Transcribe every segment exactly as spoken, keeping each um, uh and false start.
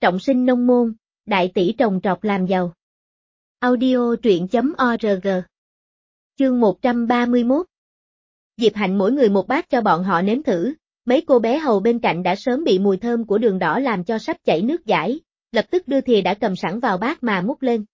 trọng sinh nông môn, đại tỷ trồng trọt làm giàu. Audio truyện chấm org. Chương một trăm ba mươi mốt. Diệp Hạnh mỗi người một bát cho bọn họ nếm thử, mấy cô bé hầu bên cạnh đã sớm bị mùi thơm của đường đỏ làm cho sắp chảy nước dãi, lập tức đưa thìa đã cầm sẵn vào bát mà múc lên.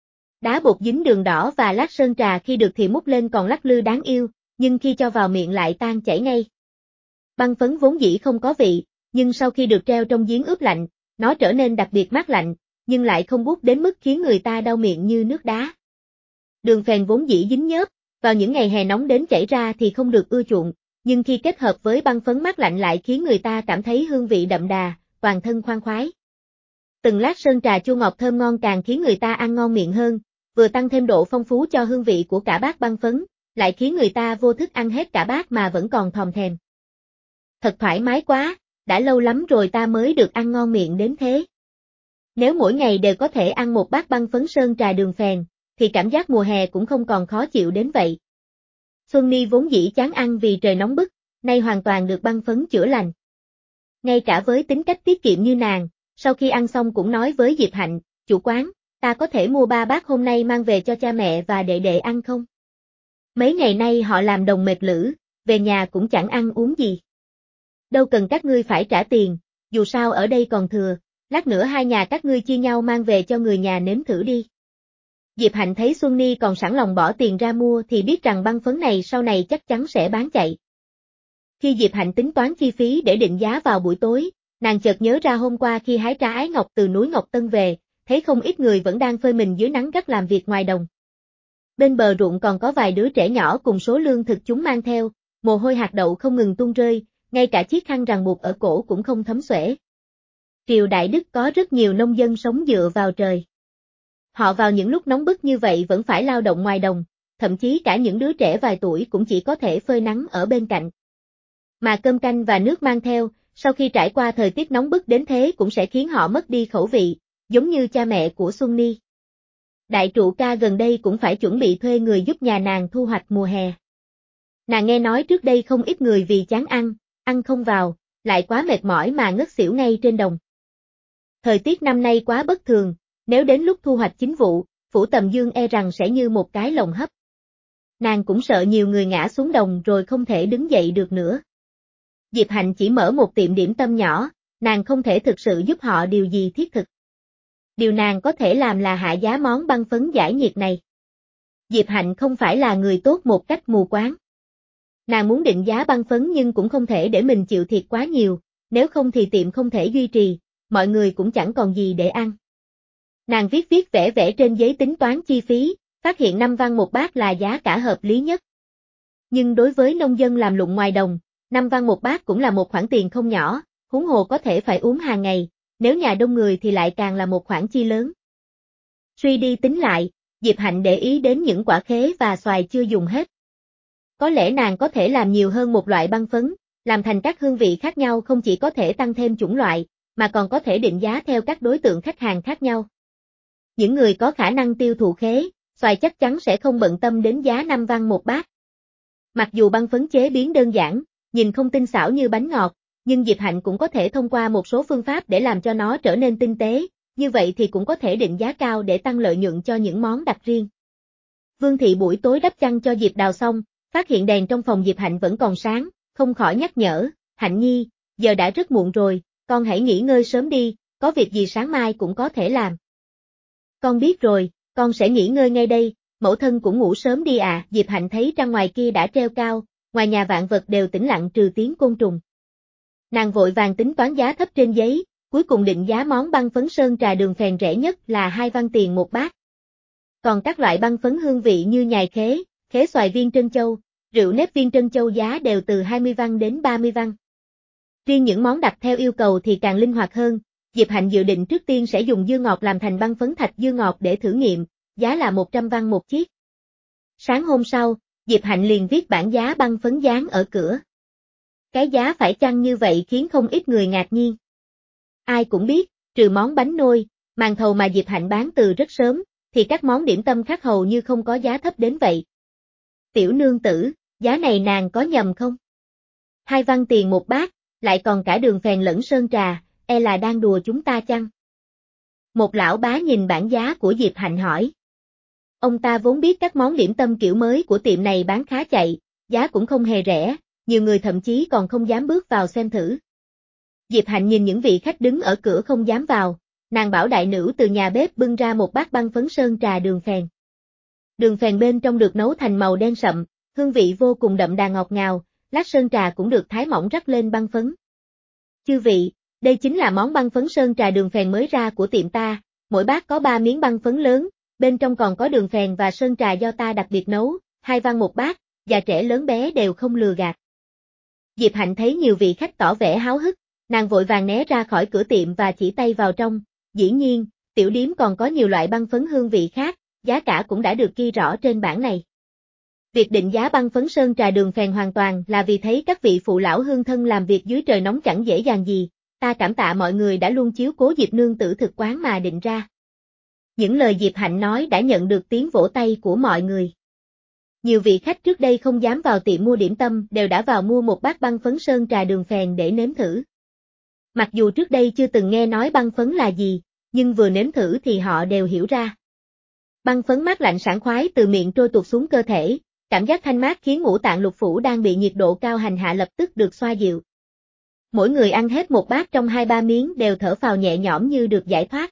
Đá bột dính đường đỏ và lát sơn trà khi được thì múc lên còn lắc lư đáng yêu, nhưng khi cho vào miệng lại tan chảy ngay. Băng phấn vốn dĩ không có vị, nhưng sau khi được treo trong giếng ướp lạnh, nó trở nên đặc biệt mát lạnh, nhưng lại không buốt đến mức khiến người ta đau miệng như nước đá. Đường phèn vốn dĩ dính nhớp, vào những ngày hè nóng đến chảy ra thì không được ưa chuộng, nhưng khi kết hợp với băng phấn mát lạnh lại khiến người ta cảm thấy hương vị đậm đà, toàn thân khoan khoái. Từng lát sơn trà chua ngọt thơm ngon càng khiến người ta ăn ngon miệng hơn, vừa tăng thêm độ phong phú cho hương vị của cả bát băng phấn, lại khiến người ta vô thức ăn hết cả bát mà vẫn còn thòm thèm. Thật thoải mái quá, đã lâu lắm rồi ta mới được ăn ngon miệng đến thế. Nếu mỗi ngày đều có thể ăn một bát băng phấn sơn trà đường phèn, thì cảm giác mùa hè cũng không còn khó chịu đến vậy. Xuân Ni vốn dĩ chán ăn vì trời nóng bức, nay hoàn toàn được băng phấn chữa lành. Ngay cả với tính cách tiết kiệm như nàng, sau khi ăn xong cũng nói với Diệp Hạnh, chủ quán, ta có thể mua ba bát hôm nay mang về cho cha mẹ và đệ đệ ăn không? Mấy ngày nay họ làm đồng mệt lử, về nhà cũng chẳng ăn uống gì. Đâu cần các ngươi phải trả tiền, dù sao ở đây còn thừa, lát nữa hai nhà các ngươi chia nhau mang về cho người nhà nếm thử đi. Diệp Hạnh thấy Xuân Ni còn sẵn lòng bỏ tiền ra mua thì biết rằng băng phấn này sau này chắc chắn sẽ bán chạy. Khi Diệp Hạnh tính toán chi phí để định giá vào buổi tối, nàng chợt nhớ ra hôm qua khi hái trái ái ngọc từ núi Ngọc Tân về, thấy không ít người vẫn đang phơi mình dưới nắng gắt làm việc ngoài đồng. Bên bờ ruộng còn có vài đứa trẻ nhỏ cùng số lương thực chúng mang theo, mồ hôi hạt đậu không ngừng tuôn rơi, ngay cả chiếc khăn ràng buộc ở cổ cũng không thấm xuể. Triều Đại Đức có rất nhiều nông dân sống dựa vào trời. Họ vào những lúc nóng bức như vậy vẫn phải lao động ngoài đồng, thậm chí cả những đứa trẻ vài tuổi cũng chỉ có thể phơi nắng ở bên cạnh. Mà cơm canh và nước mang theo, sau khi trải qua thời tiết nóng bức đến thế cũng sẽ khiến họ mất đi khẩu vị, giống như cha mẹ của Xuân Ni. Đại trụ ca gần đây cũng phải chuẩn bị thuê người giúp nhà nàng thu hoạch mùa hè. Nàng nghe nói trước đây không ít người vì chán ăn, ăn không vào, lại quá mệt mỏi mà ngất xỉu ngay trên đồng. Thời tiết năm nay quá bất thường, nếu đến lúc thu hoạch chính vụ, Phủ Tầm Dương e rằng sẽ như một cái lồng hấp. Nàng cũng sợ nhiều người ngã xuống đồng rồi không thể đứng dậy được nữa. Diệp Hạnh chỉ mở một tiệm điểm tâm nhỏ, nàng không thể thực sự giúp họ điều gì thiết thực. Điều nàng có thể làm là hạ giá món băng phấn giải nhiệt này. Diệp Hạnh không phải là người tốt một cách mù quáng. Nàng muốn định giá băng phấn nhưng cũng không thể để mình chịu thiệt quá nhiều, nếu không thì tiệm không thể duy trì, mọi người cũng chẳng còn gì để ăn. Nàng viết viết vẽ vẽ trên giấy tính toán chi phí, phát hiện năm văn một bát là giá cả hợp lý nhất. Nhưng đối với nông dân làm lụng ngoài đồng, năm văn một bát cũng là một khoản tiền không nhỏ, huống hồ có thể phải uống hàng ngày, nếu nhà đông người thì lại càng là một khoản chi lớn. Suy đi tính lại, Diệp Hạnh để ý đến những quả khế và xoài chưa dùng hết. Có lẽ nàng có thể làm nhiều hơn một loại băng phấn, làm thành các hương vị khác nhau không chỉ có thể tăng thêm chủng loại, mà còn có thể định giá theo các đối tượng khách hàng khác nhau. Những người có khả năng tiêu thụ khế, xoài chắc chắn sẽ không bận tâm đến giá năm văn một bát. Mặc dù băng phấn chế biến đơn giản, nhìn không tinh xảo như bánh ngọt, nhưng Diệp Hạnh cũng có thể thông qua một số phương pháp để làm cho nó trở nên tinh tế, như vậy thì cũng có thể định giá cao để tăng lợi nhuận cho những món đặc riêng. Vương Thị buổi tối đắp chăn cho Diệp Đào xong, phát hiện đèn trong phòng Diệp Hạnh vẫn còn sáng, không khỏi nhắc nhở, Hạnh Nhi, giờ đã rất muộn rồi, con hãy nghỉ ngơi sớm đi, có việc gì sáng mai cũng có thể làm. Con biết rồi, con sẽ nghỉ ngơi ngay đây, mẫu thân cũng ngủ sớm đi à. Diệp Hạnh thấy trăng ngoài kia đã treo cao, ngoài nhà vạn vật đều tĩnh lặng trừ tiếng côn trùng. Nàng vội vàng tính toán giá thấp trên giấy, cuối cùng định giá món băng phấn sơn trà đường phèn rẻ nhất là hai văn tiền một bát. Còn các loại băng phấn hương vị như nhài khế, khế xoài viên trân châu, rượu nếp viên trân châu giá đều từ hai mươi văn đến ba mươi văn. Riêng những món đặt theo yêu cầu thì càng linh hoạt hơn, Diệp Hạnh dự định trước tiên sẽ dùng dưa ngọt làm thành băng phấn thạch dưa ngọt để thử nghiệm, giá là một trăm văn một chiếc. Sáng hôm sau, Diệp Hạnh liền viết bảng giá băng phấn dán ở cửa. Cái giá phải chăng như vậy khiến không ít người ngạc nhiên. Ai cũng biết, trừ món bánh nôi, màn thầu mà Diệp Hạnh bán từ rất sớm, thì các món điểm tâm khác hầu như không có giá thấp đến vậy. Tiểu nương tử, giá này nàng có nhầm không? Hai văn tiền một bát, lại còn cả đường phèn lẫn sơn trà, e là đang đùa chúng ta chăng? Một lão bá nhìn bảng giá của Diệp Hạnh hỏi. Ông ta vốn biết các món điểm tâm kiểu mới của tiệm này bán khá chạy, giá cũng không hề rẻ, nhiều người thậm chí còn không dám bước vào xem thử. Diệp Hạnh nhìn những vị khách đứng ở cửa không dám vào, nàng bảo đại nữ từ nhà bếp bưng ra một bát băng phấn sơn trà đường phèn. Đường phèn bên trong được nấu thành màu đen sậm, hương vị vô cùng đậm đà ngọt ngào, lát sơn trà cũng được thái mỏng rắc lên băng phấn. Chư vị, đây chính là món băng phấn sơn trà đường phèn mới ra của tiệm ta, mỗi bát có ba miếng băng phấn lớn, bên trong còn có đường phèn và sơn trà do ta đặc biệt nấu, hai văn một bát, già trẻ lớn bé đều không lừa gạt. Diệp Hạnh thấy nhiều vị khách tỏ vẻ háo hức, nàng vội vàng né ra khỏi cửa tiệm và chỉ tay vào trong, dĩ nhiên, tiểu điếm còn có nhiều loại băng phấn hương vị khác, giá cả cũng đã được ghi rõ trên bảng này. Việc định giá băng phấn sơn trà đường phèn hoàn toàn là vì thấy các vị phụ lão hương thân làm việc dưới trời nóng chẳng dễ dàng gì, ta cảm tạ mọi người đã luôn chiếu cố Diệp nương tử thực quán mà định ra. Những lời Diệp Hạnh nói đã nhận được tiếng vỗ tay của mọi người. Nhiều vị khách trước đây không dám vào tiệm mua điểm tâm đều đã vào mua một bát băng phấn sơn trà đường phèn để nếm thử. Mặc dù trước đây chưa từng nghe nói băng phấn là gì, nhưng vừa nếm thử thì họ đều hiểu ra. Băng phấn mát lạnh sảng khoái từ miệng trôi tuột xuống cơ thể, cảm giác thanh mát khiến ngũ tạng lục phủ đang bị nhiệt độ cao hành hạ lập tức được xoa dịu. Mỗi người ăn hết một bát trong hai ba miếng đều thở phào nhẹ nhõm như được giải thoát.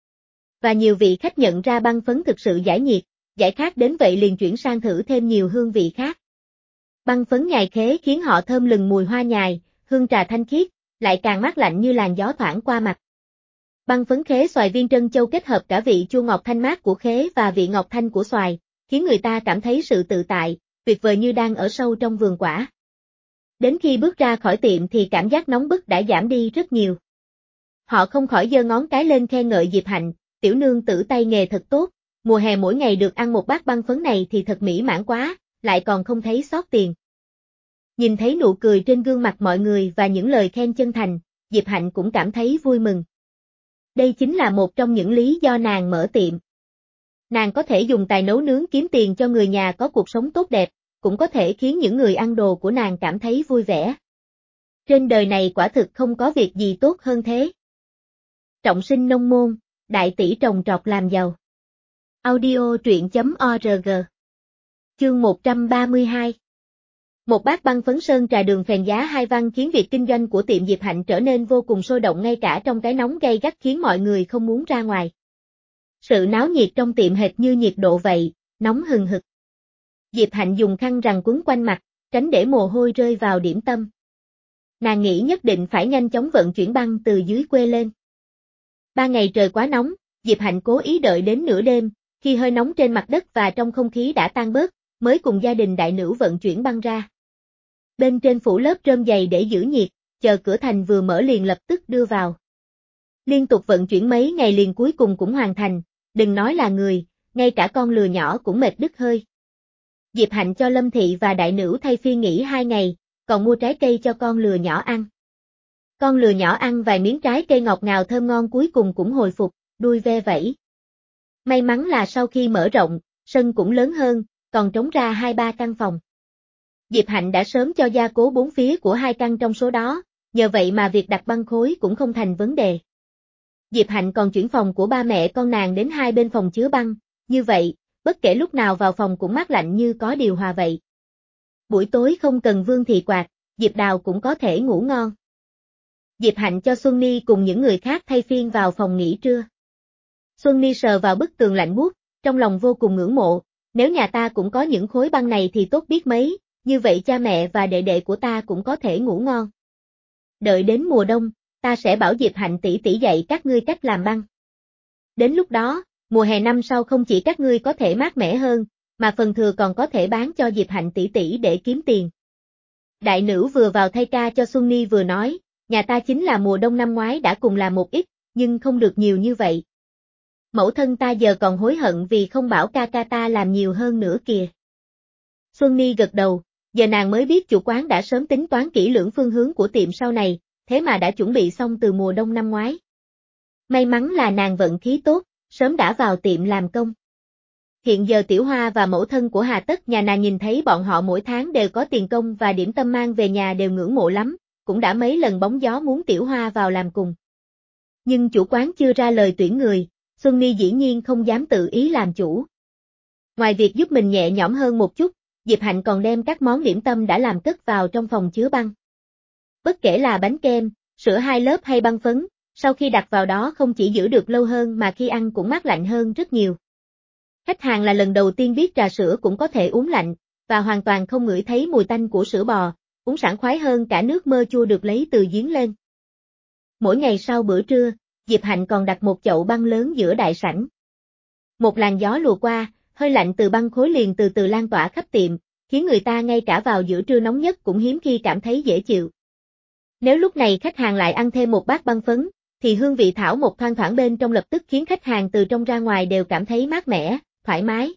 Và nhiều vị khách nhận ra băng phấn thực sự giải nhiệt, giải khát đến vậy liền chuyển sang thử thêm nhiều hương vị khác. Băng phấn nhài khế khiến họ thơm lừng mùi hoa nhài, hương trà thanh khiết, lại càng mát lạnh như làn gió thoảng qua mặt. Băng phấn khế xoài viên trân châu kết hợp cả vị chua ngọt thanh mát của khế và vị ngọt thanh của xoài, khiến người ta cảm thấy sự tự tại, tuyệt vời như đang ở sâu trong vườn quả. Đến khi bước ra khỏi tiệm thì cảm giác nóng bức đã giảm đi rất nhiều. Họ không khỏi giơ ngón cái lên khen ngợi Diệp Hạnh, tiểu nương tử tay nghề thật tốt, mùa hè mỗi ngày được ăn một bát băng phấn này thì thật mỹ mãn quá, lại còn không thấy xót tiền. Nhìn thấy nụ cười trên gương mặt mọi người và những lời khen chân thành, Diệp Hạnh cũng cảm thấy vui mừng. Đây chính là một trong những lý do nàng mở tiệm. Nàng có thể dùng tài nấu nướng kiếm tiền cho người nhà có cuộc sống tốt đẹp, cũng có thể khiến những người ăn đồ của nàng cảm thấy vui vẻ. Trên đời này quả thực không có việc gì tốt hơn thế. Trọng sinh nông môn, đại tỷ trồng trọt làm giàu. Audio truyện chấm org. Chương một trăm ba mươi hai. Một bát băng phấn sơn trà đường phèn giá hai văn khiến việc kinh doanh của tiệm Diệp Hạnh trở nên vô cùng sôi động ngay cả trong cái nóng gay gắt khiến mọi người không muốn ra ngoài. Sự náo nhiệt trong tiệm hệt như nhiệt độ vậy, nóng hừng hực. Diệp Hạnh dùng khăn rằng quấn quanh mặt, tránh để mồ hôi rơi vào điểm tâm. Nàng nghĩ nhất định phải nhanh chóng vận chuyển băng từ dưới quê lên. Ba ngày trời quá nóng, Diệp Hạnh cố ý đợi đến nửa đêm, khi hơi nóng trên mặt đất và trong không khí đã tan bớt, mới cùng gia đình đại nữ vận chuyển băng ra. Bên trên phủ lớp rơm dày để giữ nhiệt, chờ cửa thành vừa mở liền lập tức đưa vào. Liên tục vận chuyển mấy ngày liền cuối cùng cũng hoàn thành, đừng nói là người, ngay cả con lừa nhỏ cũng mệt đứt hơi. Diệp Hạnh cho Lâm Thị và đại nữ thay phiên nghỉ hai ngày, còn mua trái cây cho con lừa nhỏ ăn. Con lừa nhỏ ăn vài miếng trái cây ngọt ngào thơm ngon cuối cùng cũng hồi phục, đuôi ve vẫy. May mắn là sau khi mở rộng, sân cũng lớn hơn, còn trống ra hai ba căn phòng. Diệp Hạnh đã sớm cho gia cố bốn phía của hai căn trong số đó, nhờ vậy mà việc đặt băng khối cũng không thành vấn đề. Diệp Hạnh còn chuyển phòng của ba mẹ con nàng đến hai bên phòng chứa băng, như vậy, bất kể lúc nào vào phòng cũng mát lạnh như có điều hòa vậy. Buổi tối không cần Vương Thị quạt, Diệp Đào cũng có thể ngủ ngon. Diệp Hạnh cho Xuân Ni cùng những người khác thay phiên vào phòng nghỉ trưa. Xuân Ni sờ vào bức tường lạnh buốt, trong lòng vô cùng ngưỡng mộ, nếu nhà ta cũng có những khối băng này thì tốt biết mấy, như vậy cha mẹ và đệ đệ của ta cũng có thể ngủ ngon. Đợi đến mùa đông, ta sẽ bảo Diệp Hạnh tỷ tỷ dạy các ngươi cách làm băng. Đến lúc đó, mùa hè năm sau không chỉ các ngươi có thể mát mẻ hơn, mà phần thừa còn có thể bán cho Diệp Hạnh tỷ tỷ để kiếm tiền. Đại nữ vừa vào thay ca cho Xuân Ni vừa nói, nhà ta chính là mùa đông năm ngoái đã cùng làm một ít, nhưng không được nhiều như vậy. Mẫu thân ta giờ còn hối hận vì không bảo ca ca ta làm nhiều hơn nữa kìa. Xuân Ni gật đầu, giờ nàng mới biết chủ quán đã sớm tính toán kỹ lưỡng phương hướng của tiệm sau này, thế mà đã chuẩn bị xong từ mùa đông năm ngoái. May mắn là nàng vận khí tốt, sớm đã vào tiệm làm công. Hiện giờ Tiểu Hoa và mẫu thân của Hà Tất nhà nàng nhìn thấy bọn họ mỗi tháng đều có tiền công và điểm tâm mang về nhà đều ngưỡng mộ lắm, cũng đã mấy lần bóng gió muốn Tiểu Hoa vào làm cùng. Nhưng chủ quán chưa ra lời tuyển người, Xuân Ni dĩ nhiên không dám tự ý làm chủ. Ngoài việc giúp mình nhẹ nhõm hơn một chút, Diệp Hạnh còn đem các món điểm tâm đã làm cất vào trong phòng chứa băng. Bất kể là bánh kem, sữa hai lớp hay băng phấn, sau khi đặt vào đó không chỉ giữ được lâu hơn mà khi ăn cũng mát lạnh hơn rất nhiều. Khách hàng là lần đầu tiên biết trà sữa cũng có thể uống lạnh, và hoàn toàn không ngửi thấy mùi tanh của sữa bò, uống sảng khoái hơn cả nước mơ chua được lấy từ giếng lên. Mỗi ngày sau bữa trưa, Diệp Hạnh còn đặt một chậu băng lớn giữa đại sảnh. Một làn gió lùa qua, hơi lạnh từ băng khối liền từ từ lan tỏa khắp tiệm, khiến người ta ngay cả vào giữa trưa nóng nhất cũng hiếm khi cảm thấy dễ chịu. Nếu lúc này khách hàng lại ăn thêm một bát băng phấn, thì hương vị thảo mộc thoang thoảng bên trong lập tức khiến khách hàng từ trong ra ngoài đều cảm thấy mát mẻ, thoải mái.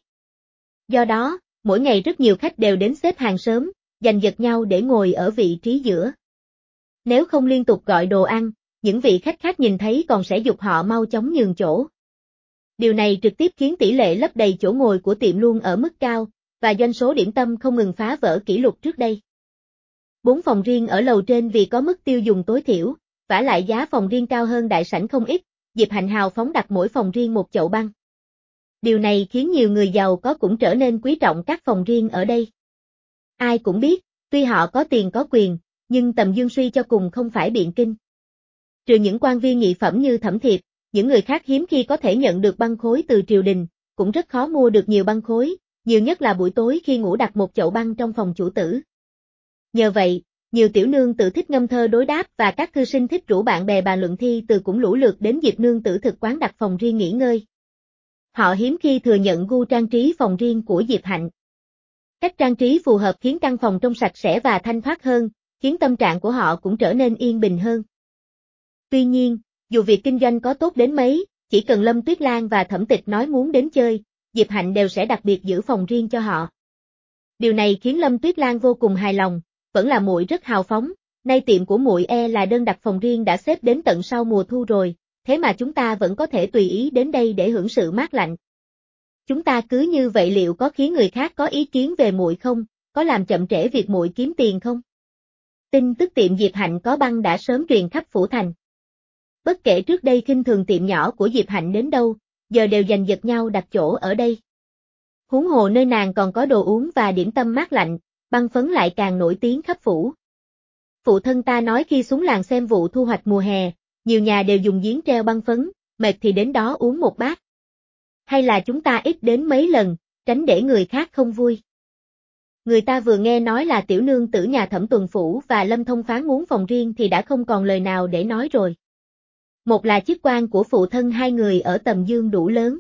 Do đó, mỗi ngày rất nhiều khách đều đến xếp hàng sớm, giành giật nhau để ngồi ở vị trí giữa. Nếu không liên tục gọi đồ ăn, những vị khách khác nhìn thấy còn sẽ giục họ mau chóng nhường chỗ. Điều này trực tiếp khiến tỷ lệ lấp đầy chỗ ngồi của tiệm luôn ở mức cao, và doanh số điểm tâm không ngừng phá vỡ kỷ lục trước đây. Bốn phòng riêng ở lầu trên vì có mức tiêu dùng tối thiểu, vả lại giá phòng riêng cao hơn đại sảnh không ít, Diệp Hạnh hào phóng đặt mỗi phòng riêng một chậu băng. Điều này khiến nhiều người giàu có cũng trở nên quý trọng các phòng riêng ở đây. Ai cũng biết, tuy họ có tiền có quyền, nhưng tầm dương suy cho cùng không phải biện kinh. Trừ những quan viên nghị phẩm như Thẩm Thiệp, những người khác hiếm khi có thể nhận được băng khối từ triều đình, cũng rất khó mua được nhiều băng khối, nhiều nhất là buổi tối khi ngủ đặt một chậu băng trong phòng chủ tử. Nhờ vậy, nhiều tiểu nương tự thích ngâm thơ đối đáp và các cư sinh thích rủ bạn bè bàn luận thi từ cũng lũ lượt đến Diệp nương tử thực quán đặt phòng riêng nghỉ ngơi. Họ hiếm khi thừa nhận gu trang trí phòng riêng của Diệp Hạnh. Cách trang trí phù hợp khiến căn phòng trông sạch sẽ và thanh thoát hơn, khiến tâm trạng của họ cũng trở nên yên bình hơn. Tuy nhiên, dù việc kinh doanh có tốt đến mấy, chỉ cần Lâm Tuyết Lan và Thẩm Tịch nói muốn đến chơi, Diệp Hạnh đều sẽ đặc biệt giữ phòng riêng cho họ. Điều này khiến Lâm Tuyết Lan vô cùng hài lòng, vẫn là muội rất hào phóng, nay tiệm của muội e là đơn đặt phòng riêng đã xếp đến tận sau mùa thu rồi, thế mà chúng ta vẫn có thể tùy ý đến đây để hưởng sự mát lạnh. Chúng ta cứ như vậy liệu có khiến người khác có ý kiến về muội không, có làm chậm trễ việc muội kiếm tiền không? Tin tức tiệm Diệp Hạnh có băng đã sớm truyền khắp phủ thành. Bất kể trước đây khinh thường tiệm nhỏ của Diệp Hạnh đến đâu, giờ đều giành giật nhau đặt chỗ ở đây. Huống hồ nơi nàng còn có đồ uống và điểm tâm mát lạnh, băng phấn lại càng nổi tiếng khắp phủ. Phụ thân ta nói khi xuống làng xem vụ thu hoạch mùa hè, nhiều nhà đều dùng giếng treo băng phấn, mệt thì đến đó uống một bát. Hay là chúng ta ít đến mấy lần, tránh để người khác không vui. Người ta vừa nghe nói là tiểu nương tử nhà Thẩm Tuần Phủ và Lâm Thông Phán muốn phòng riêng thì đã không còn lời nào để nói rồi. Một là chức quan của phụ thân hai người ở tầm dương đủ lớn.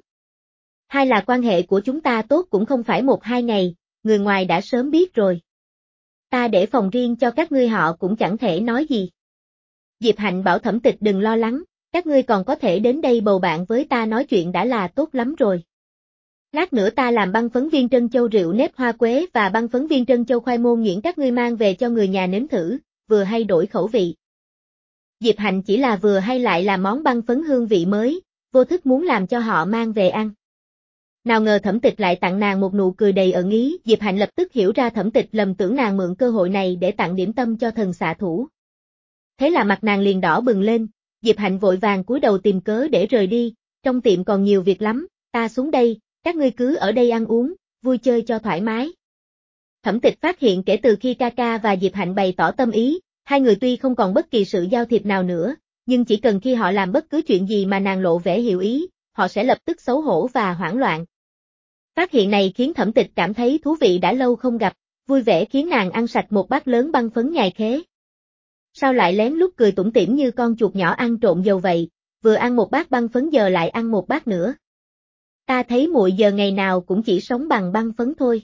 Hai là quan hệ của chúng ta tốt cũng không phải một hai ngày, người ngoài đã sớm biết rồi. Ta để phòng riêng cho các ngươi họ cũng chẳng thể nói gì. Diệp Hạnh bảo Thẩm Tịch đừng lo lắng, các ngươi còn có thể đến đây bầu bạn với ta nói chuyện đã là tốt lắm rồi. Lát nữa ta làm băng phấn viên trân châu rượu nếp hoa quế và băng phấn viên trân châu khoai môn nhuyễn các ngươi mang về cho người nhà nếm thử, vừa hay đổi khẩu vị. Diệp Hạnh chỉ là vừa hay lại là món băng phấn hương vị mới, vô thức muốn làm cho họ mang về ăn. Nào ngờ Thẩm Tịch lại tặng nàng một nụ cười đầy ẩn ý, Diệp Hạnh lập tức hiểu ra Thẩm Tịch lầm tưởng nàng mượn cơ hội này để tặng điểm tâm cho thần xạ thủ. Thế là mặt nàng liền đỏ bừng lên, Diệp Hạnh vội vàng cúi đầu tìm cớ để rời đi, trong tiệm còn nhiều việc lắm, ta xuống đây, các ngươi cứ ở đây ăn uống, vui chơi cho thoải mái. Thẩm Tịch phát hiện kể từ khi ca ca và Diệp Hạnh bày tỏ tâm ý, hai người tuy không còn bất kỳ sự giao thiệp nào nữa, nhưng chỉ cần khi họ làm bất cứ chuyện gì mà nàng lộ vẻ hiểu ý, họ sẽ lập tức xấu hổ và hoảng loạn. Phát hiện này khiến Thẩm Tịch cảm thấy thú vị đã lâu không gặp, vui vẻ khiến nàng ăn sạch một bát lớn băng phấn nhài khế. Sao lại lén lút cười tủm tỉm như con chuột nhỏ ăn trộn dầu vậy, vừa ăn một bát băng phấn giờ lại ăn một bát nữa. Ta thấy muội giờ ngày nào cũng chỉ sống bằng băng phấn thôi.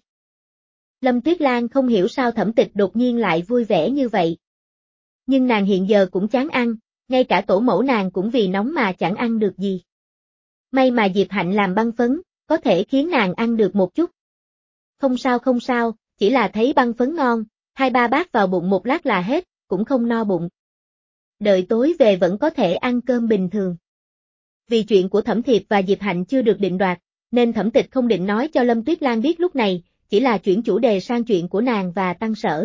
Lâm Tuyết Lan không hiểu sao Thẩm Tịch đột nhiên lại vui vẻ như vậy. Nhưng nàng hiện giờ cũng chán ăn, ngay cả tổ mẫu nàng cũng vì nóng mà chẳng ăn được gì. May mà Diệp Hạnh làm băng phấn, có thể khiến nàng ăn được một chút. Không sao không sao, chỉ là thấy băng phấn ngon, hai ba bát vào bụng một lát là hết, cũng không no bụng. Đợi tối về vẫn có thể ăn cơm bình thường. Vì chuyện của Thẩm Thiệp và Diệp Hạnh chưa được định đoạt, nên Thẩm Tịch không định nói cho Lâm Tuyết Lan biết lúc này, chỉ là chuyển chủ đề sang chuyện của nàng và Tăng Sở.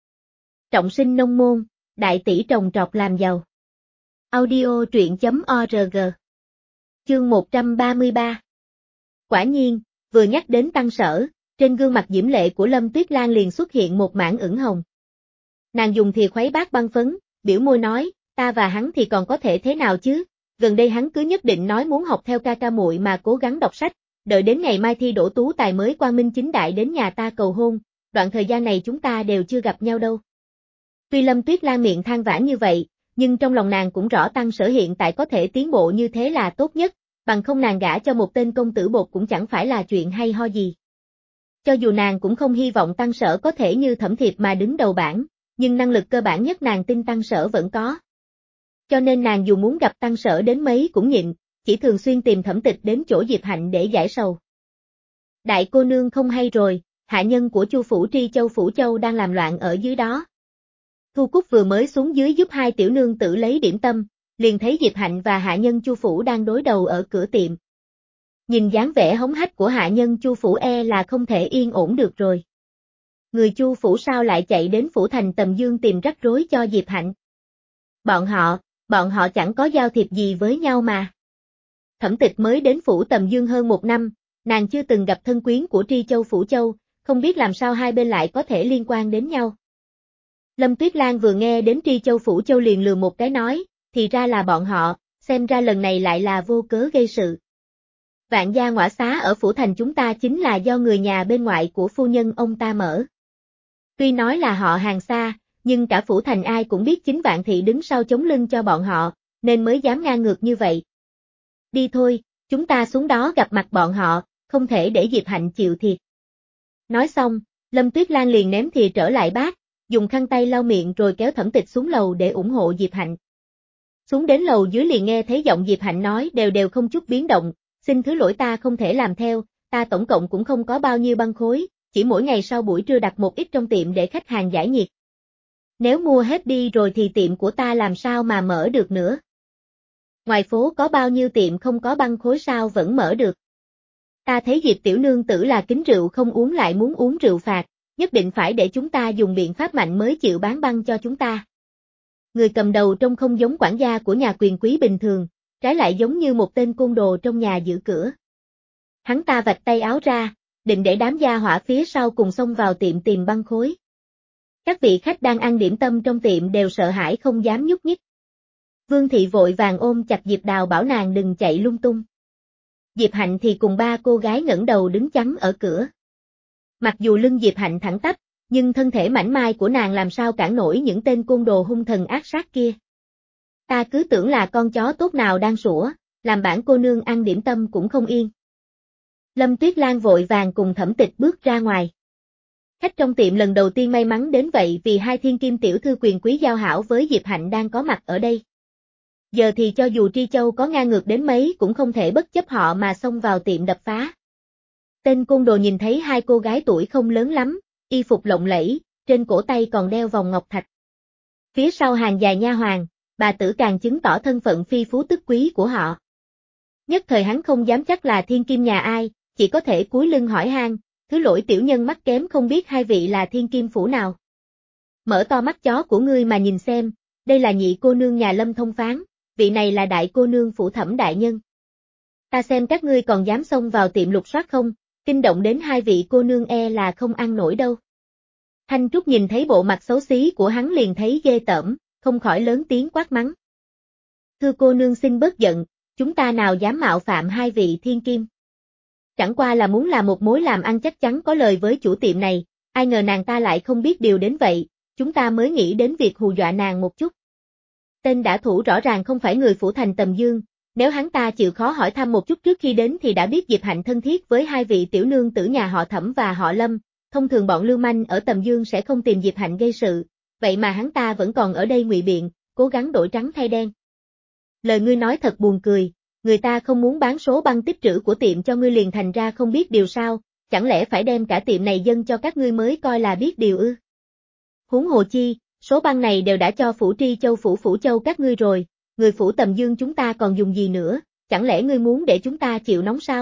Trọng sinh nông môn, đại tỷ trồng trọt làm giàu. Audio truyện chấm org Chương một trăm ba mươi ba. Quả nhiên, vừa nhắc đến Tăng Sở, trên gương mặt diễm lệ của Lâm Tuyết Lan liền xuất hiện một mảng ửng hồng. Nàng dùng thìa khuấy bát băng phấn, biểu môi nói, ta và hắn thì còn có thể thế nào chứ, gần đây hắn cứ nhất định nói muốn học theo ca ca muội mà cố gắng đọc sách, đợi đến ngày mai thi đỗ tú tài mới quang minh chính đại đến nhà ta cầu hôn, đoạn thời gian này chúng ta đều chưa gặp nhau đâu. Tuy Lâm Tuyết Lan miệng than vãn như vậy, nhưng trong lòng nàng cũng rõ Tăng Sở hiện tại có thể tiến bộ như thế là tốt nhất, bằng không nàng gả cho một tên công tử bột cũng chẳng phải là chuyện hay ho gì. Cho dù nàng cũng không hy vọng Tăng Sở có thể như Thẩm Thiệp mà đứng đầu bảng, nhưng năng lực cơ bản nhất nàng tin Tăng Sở vẫn có. Cho nên nàng dù muốn gặp Tăng Sở đến mấy cũng nhịn, chỉ thường xuyên tìm Thẩm Tịch đến chỗ Diệp Hạnh để giải sầu. Đại cô nương không hay rồi, hạ nhân của Chu phủ Tri Châu Phủ Châu đang làm loạn ở dưới đó. Thu Cúc vừa mới xuống dưới giúp hai tiểu nương tử lấy điểm tâm, liền thấy Diệp Hạnh và hạ nhân Chu phủ đang đối đầu ở cửa tiệm. Nhìn dáng vẻ hống hách của hạ nhân Chu phủ e là không thể yên ổn được rồi. Người Chu phủ sao lại chạy đến phủ thành Tầm Dương tìm rắc rối cho Diệp Hạnh? Bọn họ, bọn họ chẳng có giao thiệp gì với nhau mà. Thẩm Tịch mới đến phủ Tầm Dương hơn một năm, nàng chưa từng gặp thân quyến của Tri Châu Phủ Châu, không biết làm sao hai bên lại có thể liên quan đến nhau. Lâm Tuyết Lan vừa nghe đến Tri Châu Phủ Châu liền lừa một cái nói, thì ra là bọn họ, xem ra lần này lại là vô cớ gây sự. Vạn gia ngõa xá ở phủ thành chúng ta chính là do người nhà bên ngoại của phu nhân ông ta mở. Tuy nói là họ hàng xa, nhưng cả phủ thành ai cũng biết chính Vạn thị đứng sau chống lưng cho bọn họ, nên mới dám ngang ngược như vậy. Đi thôi, chúng ta xuống đó gặp mặt bọn họ, không thể để Diệp Hạnh chịu thiệt. Nói xong, Lâm Tuyết Lan liền ném thìa trở lại bát, dùng khăn tay lau miệng rồi kéo Thẩm Tịch xuống lầu để ủng hộ Diệp Hạnh. Xuống đến lầu dưới liền nghe thấy giọng Diệp Hạnh nói đều đều không chút biến động, xin thứ lỗi ta không thể làm theo, ta tổng cộng cũng không có bao nhiêu băng khối, chỉ mỗi ngày sau buổi trưa đặt một ít trong tiệm để khách hàng giải nhiệt. Nếu mua hết đi rồi thì tiệm của ta làm sao mà mở được nữa. Ngoài phố có bao nhiêu tiệm không có băng khối sao vẫn mở được. Ta thấy Diệp tiểu nương tử là kính rượu không uống lại muốn uống rượu phạt, nhất định phải để chúng ta dùng biện pháp mạnh mới chịu bán băng cho chúng ta. Người cầm đầu trông không giống quản gia của nhà quyền quý bình thường, trái lại giống như một tên côn đồ trong nhà giữ cửa. Hắn ta vạch tay áo ra, định để đám gia hỏa phía sau cùng xông vào tiệm tìm băng khối. Các vị khách đang ăn điểm tâm trong tiệm đều sợ hãi không dám nhúc nhích. Vương thị vội vàng ôm chặt Diệp Đào bảo nàng đừng chạy lung tung. Diệp Hạnh thì cùng ba cô gái ngẩng đầu đứng chắn ở cửa. Mặc dù lưng Diệp Hạnh thẳng tắp, nhưng thân thể mảnh mai của nàng làm sao cản nổi những tên côn đồ hung thần ác sát kia. Ta cứ tưởng là con chó tốt nào đang sủa, làm bản cô nương ăn điểm tâm cũng không yên. Lâm Tuyết Lan vội vàng cùng Thẩm Tịch bước ra ngoài. Khách trong tiệm lần đầu tiên may mắn đến vậy vì hai thiên kim tiểu thư quyền quý giao hảo với Diệp Hạnh đang có mặt ở đây. Giờ thì cho dù Tri Châu có ngang ngược đến mấy cũng không thể bất chấp họ mà xông vào tiệm đập phá. Tên côn đồ nhìn thấy hai cô gái tuổi không lớn lắm, y phục lộng lẫy, trên cổ tay còn đeo vòng ngọc thạch. Phía sau hàng dài nha hoàn, bà tử càng chứng tỏ thân phận phi phú tức quý của họ. Nhất thời hắn không dám chắc là thiên kim nhà ai, chỉ có thể cúi lưng hỏi han, thứ lỗi tiểu nhân mắt kém không biết hai vị là thiên kim phủ nào. Mở to mắt chó của ngươi mà nhìn xem, đây là nhị cô nương nhà Lâm thông phán, vị này là đại cô nương phủ Thẩm đại nhân. Ta xem các ngươi còn dám xông vào tiệm lục soát không, kinh động đến hai vị cô nương e là không ăn nổi đâu. Thanh Trúc nhìn thấy bộ mặt xấu xí của hắn liền thấy ghê tởm, không khỏi lớn tiếng quát mắng. Thưa cô nương xin bớt giận, chúng ta nào dám mạo phạm hai vị thiên kim. Chẳng qua là muốn làm một mối làm ăn chắc chắn có lời với chủ tiệm này, ai ngờ nàng ta lại không biết điều đến vậy, chúng ta mới nghĩ đến việc hù dọa nàng một chút. Tên đã thủ rõ ràng không phải người phủ thành Tầm Dương, nếu hắn ta chịu khó hỏi thăm một chút trước khi đến thì đã biết Diệp Hạnh thân thiết với hai vị tiểu nương tử nhà họ Thẩm và họ Lâm, thông thường bọn lưu manh ở Tầm Dương sẽ không tìm Diệp Hạnh gây sự, vậy mà hắn ta vẫn còn ở đây ngụy biện, cố gắng đổi trắng thay đen. Lời ngươi nói thật buồn cười, người ta không muốn bán số băng tích trữ của tiệm cho ngươi liền thành ra không biết điều sao, chẳng lẽ phải đem cả tiệm này dâng cho các ngươi mới coi là biết điều ư? Huống hồ chi, số băng này đều đã cho phủ Tri Châu phủ Phủ Châu các ngươi rồi, người phủ Tầm Dương chúng ta còn dùng gì nữa, chẳng lẽ ngươi muốn để chúng ta chịu nóng sao?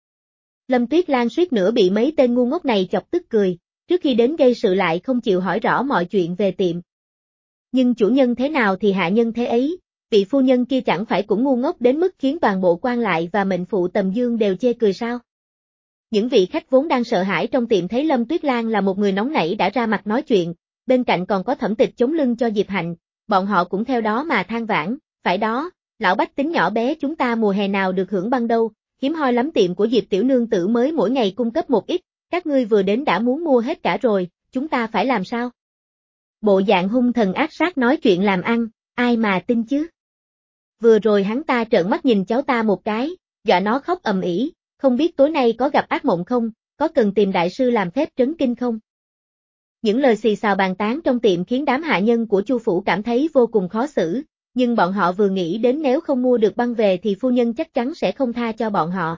Lâm Tuyết Lan suýt nữa bị mấy tên ngu ngốc này chọc tức cười, trước khi đến gây sự lại không chịu hỏi rõ mọi chuyện về tiệm. Nhưng chủ nhân thế nào thì hạ nhân thế ấy, vị phu nhân kia chẳng phải cũng ngu ngốc đến mức khiến toàn bộ quan lại và mệnh phụ Tầm Dương đều chê cười sao? Những vị khách vốn đang sợ hãi trong tiệm thấy Lâm Tuyết Lan là một người nóng nảy đã ra mặt nói chuyện, bên cạnh còn có Thẩm Tịch chống lưng cho Diệp Hạnh, bọn họ cũng theo đó mà than vãn, phải đó, lão bách tính nhỏ bé chúng ta mùa hè nào được hưởng băng đâu, hiếm hoi lắm tiệm của Diệp tiểu nương tử mới mỗi ngày cung cấp một ít, các ngươi vừa đến đã muốn mua hết cả rồi, chúng ta phải làm sao? Bộ dạng hung thần ác sát nói chuyện làm ăn, ai mà tin chứ? Vừa rồi hắn ta trợn mắt nhìn cháu ta một cái, dọa nó khóc ầm ĩ, không biết tối nay có gặp ác mộng không, có cần tìm đại sư làm phép trấn kinh không? Những lời xì xào bàn tán trong tiệm khiến đám hạ nhân của Chu phủ cảm thấy vô cùng khó xử, nhưng bọn họ vừa nghĩ đến nếu không mua được băng về thì phu nhân chắc chắn sẽ không tha cho bọn họ.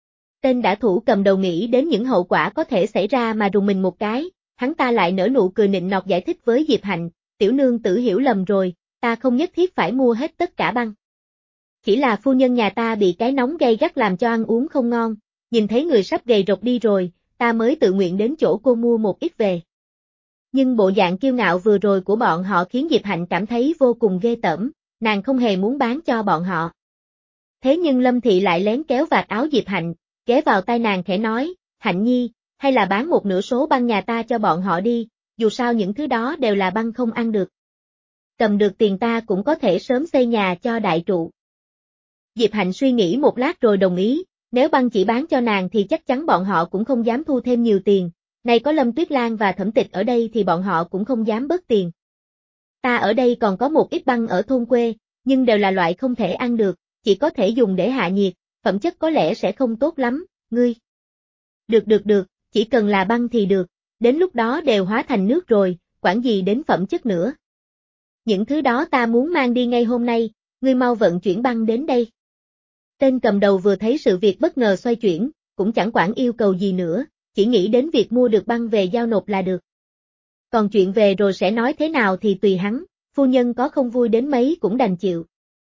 Tên đả thủ cầm đầu nghĩ đến những hậu quả có thể xảy ra mà rùng mình một cái, hắn ta lại nở nụ cười nịnh nọt giải thích với Diệp Hạnh, tiểu nương tử hiểu lầm rồi, ta không nhất thiết phải mua hết tất cả băng. Chỉ là phu nhân nhà ta bị cái nóng gay gắt làm cho ăn uống không ngon, nhìn thấy người sắp gầy rộc đi rồi, ta mới tự nguyện đến chỗ cô mua một ít về. Nhưng bộ dạng kiêu ngạo vừa rồi của bọn họ khiến Diệp Hạnh cảm thấy vô cùng ghê tởm, nàng không hề muốn bán cho bọn họ. Thế nhưng Lâm Thị lại lén kéo vạt áo Diệp Hạnh, ghé vào tai nàng khẽ nói, Hạnh nhi, hay là bán một nửa số băng nhà ta cho bọn họ đi, dù sao những thứ đó đều là băng không ăn được. Cầm được tiền ta cũng có thể sớm xây nhà cho đại trụ. Diệp Hạnh suy nghĩ một lát rồi đồng ý, nếu băng chỉ bán cho nàng thì chắc chắn bọn họ cũng không dám thu thêm nhiều tiền, nay có Lâm Tuyết Lan và Thẩm Tịch ở đây thì bọn họ cũng không dám bớt tiền. Ta ở đây còn có một ít băng ở thôn quê, nhưng đều là loại không thể ăn được, chỉ có thể dùng để hạ nhiệt, phẩm chất có lẽ sẽ không tốt lắm, ngươi. Được được được, chỉ cần là băng thì được, đến lúc đó đều hóa thành nước rồi, quản gì đến phẩm chất nữa. Những thứ đó ta muốn mang đi ngay hôm nay, ngươi mau vận chuyển băng đến đây. Tên cầm đầu vừa thấy sự việc bất ngờ xoay chuyển, cũng chẳng quản yêu cầu gì nữa, chỉ nghĩ đến việc mua được băng về giao nộp là được. Còn chuyện về rồi sẽ nói thế nào thì tùy hắn, phu nhân có không vui đến mấy cũng đành chịu.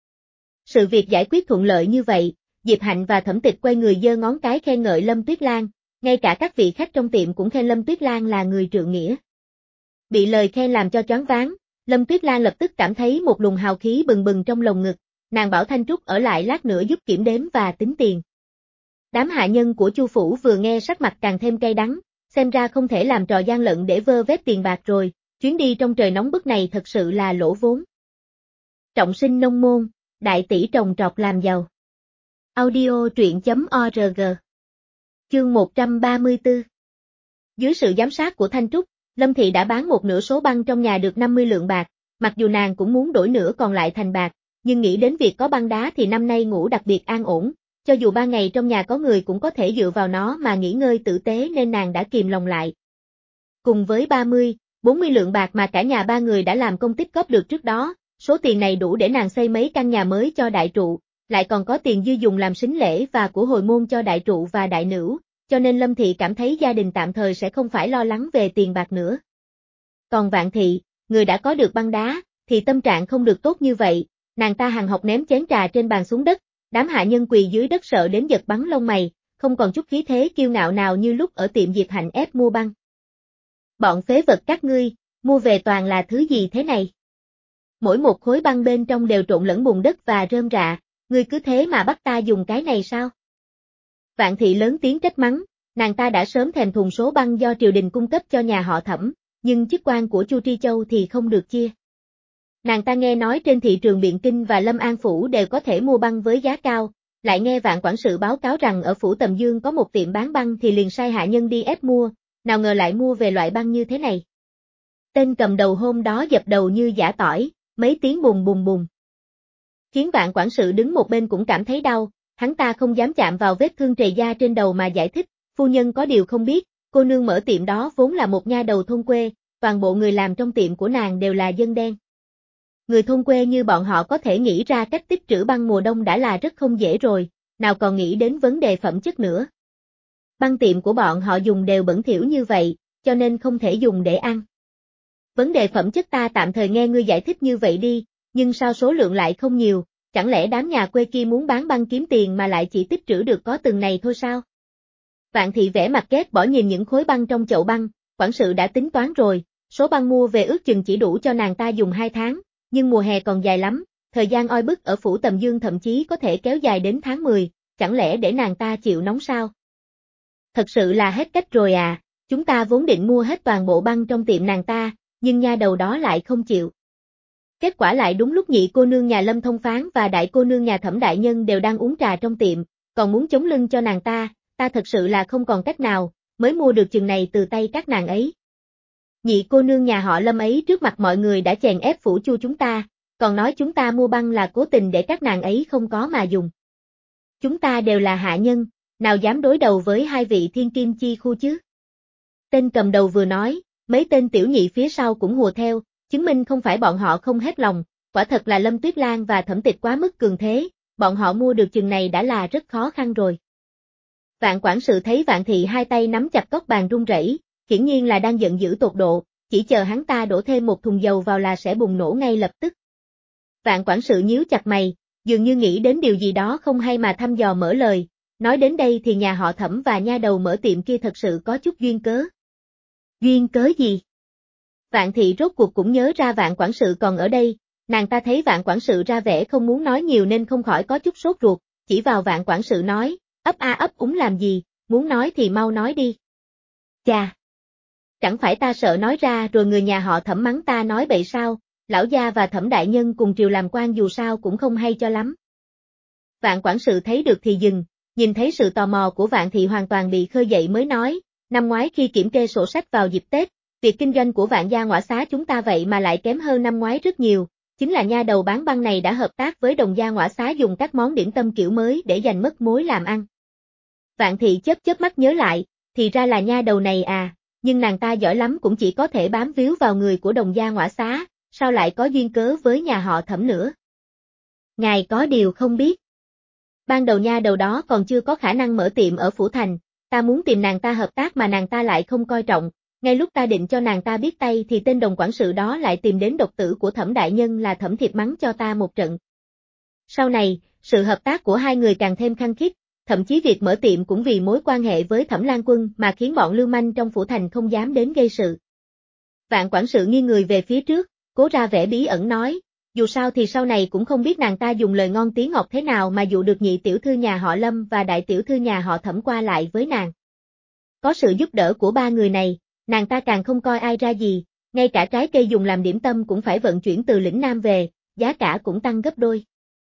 Sự việc giải quyết thuận lợi như vậy, Diệp Hạnh và Thẩm Tịch quay người giơ ngón cái khen ngợi Lâm Tuyết Lan, ngay cả các vị khách trong tiệm cũng khen Lâm Tuyết Lan là người trượng nghĩa. Bị lời khen làm cho choáng váng, Lâm Tuyết Lan lập tức cảm thấy một luồng hào khí bừng bừng trong lồng ngực, nàng bảo Thanh Trúc ở lại lát nữa giúp kiểm đếm và tính tiền. Đám hạ nhân của Chu phủ vừa nghe sắc mặt càng thêm cay đắng, xem ra không thể làm trò gian lận để vơ vét tiền bạc rồi, chuyến đi trong trời nóng bức này thật sự là lỗ vốn. Trọng sinh nông môn, đại tỷ trồng trọt làm giàu. Audio truyện chấm org. Chương một trăm ba mươi tư. Dưới sự giám sát của Thanh Trúc, Lâm Thị đã bán một nửa số băng trong nhà được năm mươi lượng bạc, mặc dù nàng cũng muốn đổi nửa còn lại thành bạc, nhưng nghĩ đến việc có băng đá thì năm nay ngủ đặc biệt an ổn, cho dù ba ngày trong nhà có người cũng có thể dựa vào nó mà nghỉ ngơi tử tế nên nàng đã kìm lòng lại. Cùng với ba mươi, bốn mươi lượng bạc mà cả nhà ba người đã làm công tích góp được trước đó, số tiền này đủ để nàng xây mấy căn nhà mới cho đại trụ, lại còn có tiền dư dùng làm sính lễ và của hồi môn cho đại trụ và đại nữ, cho nên Lâm Thị cảm thấy gia đình tạm thời sẽ không phải lo lắng về tiền bạc nữa. Còn Vạn Thị, người đã có được băng đá, thì tâm trạng không được tốt như vậy, nàng ta hằng học ném chén trà trên bàn xuống đất, đám hạ nhân quỳ dưới đất sợ đến giật bắn lông mày, không còn chút khí thế kiêu ngạo nào như lúc ở tiệm Diệp Hạnh ép mua băng. Bọn phế vật các ngươi, mua về toàn là thứ gì thế này? Mỗi một khối băng bên trong đều trộn lẫn bùn đất và rơm rạ, ngươi cứ thế mà bắt ta dùng cái này sao? Vạn Thị lớn tiếng trách mắng, nàng ta đã sớm thèm thùng số băng do triều đình cung cấp cho nhà họ Thẩm, nhưng chức quan của Chu Tri Châu thì không được chia. Nàng ta nghe nói trên thị trường Biện Kinh và Lâm An Phủ đều có thể mua băng với giá cao, lại nghe Vạn quản sự báo cáo rằng ở Phủ Tầm Dương có một tiệm bán băng thì liền sai hạ nhân đi ép mua, nào ngờ lại mua về loại băng như thế này. Tên cầm đầu hôm đó dập đầu như giã tỏi, mấy tiếng bùng bùng bùng. Khiến Vạn quản sự đứng một bên cũng cảm thấy đau, hắn ta không dám chạm vào vết thương trầy da trên đầu mà giải thích, phu nhân có điều không biết, cô nương mở tiệm đó vốn là một nha đầu thôn quê, toàn bộ người làm trong tiệm của nàng đều là dân đen. Người thôn quê như bọn họ có thể nghĩ ra cách tích trữ băng mùa đông đã là rất không dễ rồi, nào còn nghĩ đến vấn đề phẩm chất nữa. Băng tiệm của bọn họ dùng đều bẩn thỉu như vậy, cho nên không thể dùng để ăn. Vấn đề phẩm chất ta tạm thời nghe ngươi giải thích như vậy đi, nhưng sao số lượng lại không nhiều, chẳng lẽ đám nhà quê kia muốn bán băng kiếm tiền mà lại chỉ tích trữ được có từng này thôi sao? Vạn Thị vẻ mặt ghét bỏ nhìn những khối băng trong chậu băng, quản sự đã tính toán rồi, số băng mua về ước chừng chỉ đủ cho nàng ta dùng hai tháng, nhưng mùa hè còn dài lắm, thời gian oi bức ở phủ Tầm Dương thậm chí có thể kéo dài đến tháng mười, chẳng lẽ để nàng ta chịu nóng sao? Thật sự là hết cách rồi à, chúng ta vốn định mua hết toàn bộ băng trong tiệm nàng ta, nhưng nha đầu đó lại không chịu. Kết quả lại đúng lúc nhị cô nương nhà Lâm Thông Phán và đại cô nương nhà Thẩm Đại Nhân đều đang uống trà trong tiệm, còn muốn chống lưng cho nàng ta, ta thật sự là không còn cách nào, mới mua được chừng này từ tay các nàng ấy. Nhị cô nương nhà họ Lâm ấy trước mặt mọi người đã chèn ép Phủ Chu chúng ta, còn nói chúng ta mua băng là cố tình để các nàng ấy không có mà dùng. Chúng ta đều là hạ nhân, nào dám đối đầu với hai vị thiên kim chi khu chứ? Tên cầm đầu vừa nói, mấy tên tiểu nhị phía sau cũng hùa theo, chứng minh không phải bọn họ không hết lòng, quả thật là Lâm Tuyết Lan và Thẩm Tịch quá mức cường thế, bọn họ mua được chừng này đã là rất khó khăn rồi. Vạn quản sự thấy Vạn Thị hai tay nắm chặt cốc bàn run rẩy, hiển nhiên là đang giận dữ tột độ, chỉ chờ hắn ta đổ thêm một thùng dầu vào là sẽ bùng nổ ngay lập tức. Vạn quản sự nhíu chặt mày, dường như nghĩ đến điều gì đó không hay mà thăm dò mở lời, nói đến đây thì nhà họ Thẩm và nha đầu mở tiệm kia thật sự có chút duyên cớ. Duyên cớ gì? Vạn Thị rốt cuộc cũng nhớ ra Vạn quản sự còn ở đây, nàng ta thấy Vạn quản sự ra vẻ không muốn nói nhiều nên không khỏi có chút sốt ruột, chỉ vào Vạn quản sự nói, ấp a ấp úng làm gì, muốn nói thì mau nói đi. Chà! Chẳng phải ta sợ nói ra rồi người nhà họ Thẩm mắng ta nói bậy sao, lão gia và Thẩm đại nhân cùng triều làm quan dù sao cũng không hay cho lắm. Vạn quản sự thấy được thì dừng, nhìn thấy sự tò mò của Vạn Thị hoàn toàn bị khơi dậy mới nói, năm ngoái khi kiểm kê sổ sách vào dịp Tết, việc kinh doanh của Vạn gia Ngõa Xá chúng ta vậy mà lại kém hơn năm ngoái rất nhiều, chính là nha đầu bán băng này đã hợp tác với Đồng gia Ngõa Xá dùng các món điểm tâm kiểu mới để giành mất mối làm ăn. Vạn Thị chớp chớp mắt nhớ lại, thì ra là nha đầu này à, nhưng nàng ta giỏi lắm cũng chỉ có thể bám víu vào người của Đồng gia Ngõa Xá, sao lại có duyên cớ với nhà họ Thẩm nữa? Ngài có điều không biết. Ban đầu nha đầu đó còn chưa có khả năng mở tiệm ở Phủ Thành, ta muốn tìm nàng ta hợp tác mà nàng ta lại không coi trọng, ngay lúc ta định cho nàng ta biết tay thì tên đồng quản sự đó lại tìm đến độc tử của Thẩm đại nhân là Thẩm Thiệp mắng cho ta một trận. Sau này, sự hợp tác của hai người càng thêm khăng khít, thậm chí việc mở tiệm cũng vì mối quan hệ với Thẩm Lan Quân mà khiến bọn lưu manh trong Phủ Thành không dám đến gây sự. Vạn quản sự nghiêng người về phía trước, cố ra vẻ bí ẩn nói, dù sao thì sau này cũng không biết nàng ta dùng lời ngon tiếng ngọt thế nào mà dụ được nhị tiểu thư nhà họ Lâm và đại tiểu thư nhà họ Thẩm qua lại với nàng. Có sự giúp đỡ của ba người này, nàng ta càng không coi ai ra gì, ngay cả trái cây dùng làm điểm tâm cũng phải vận chuyển từ lĩnh Nam về, giá cả cũng tăng gấp đôi.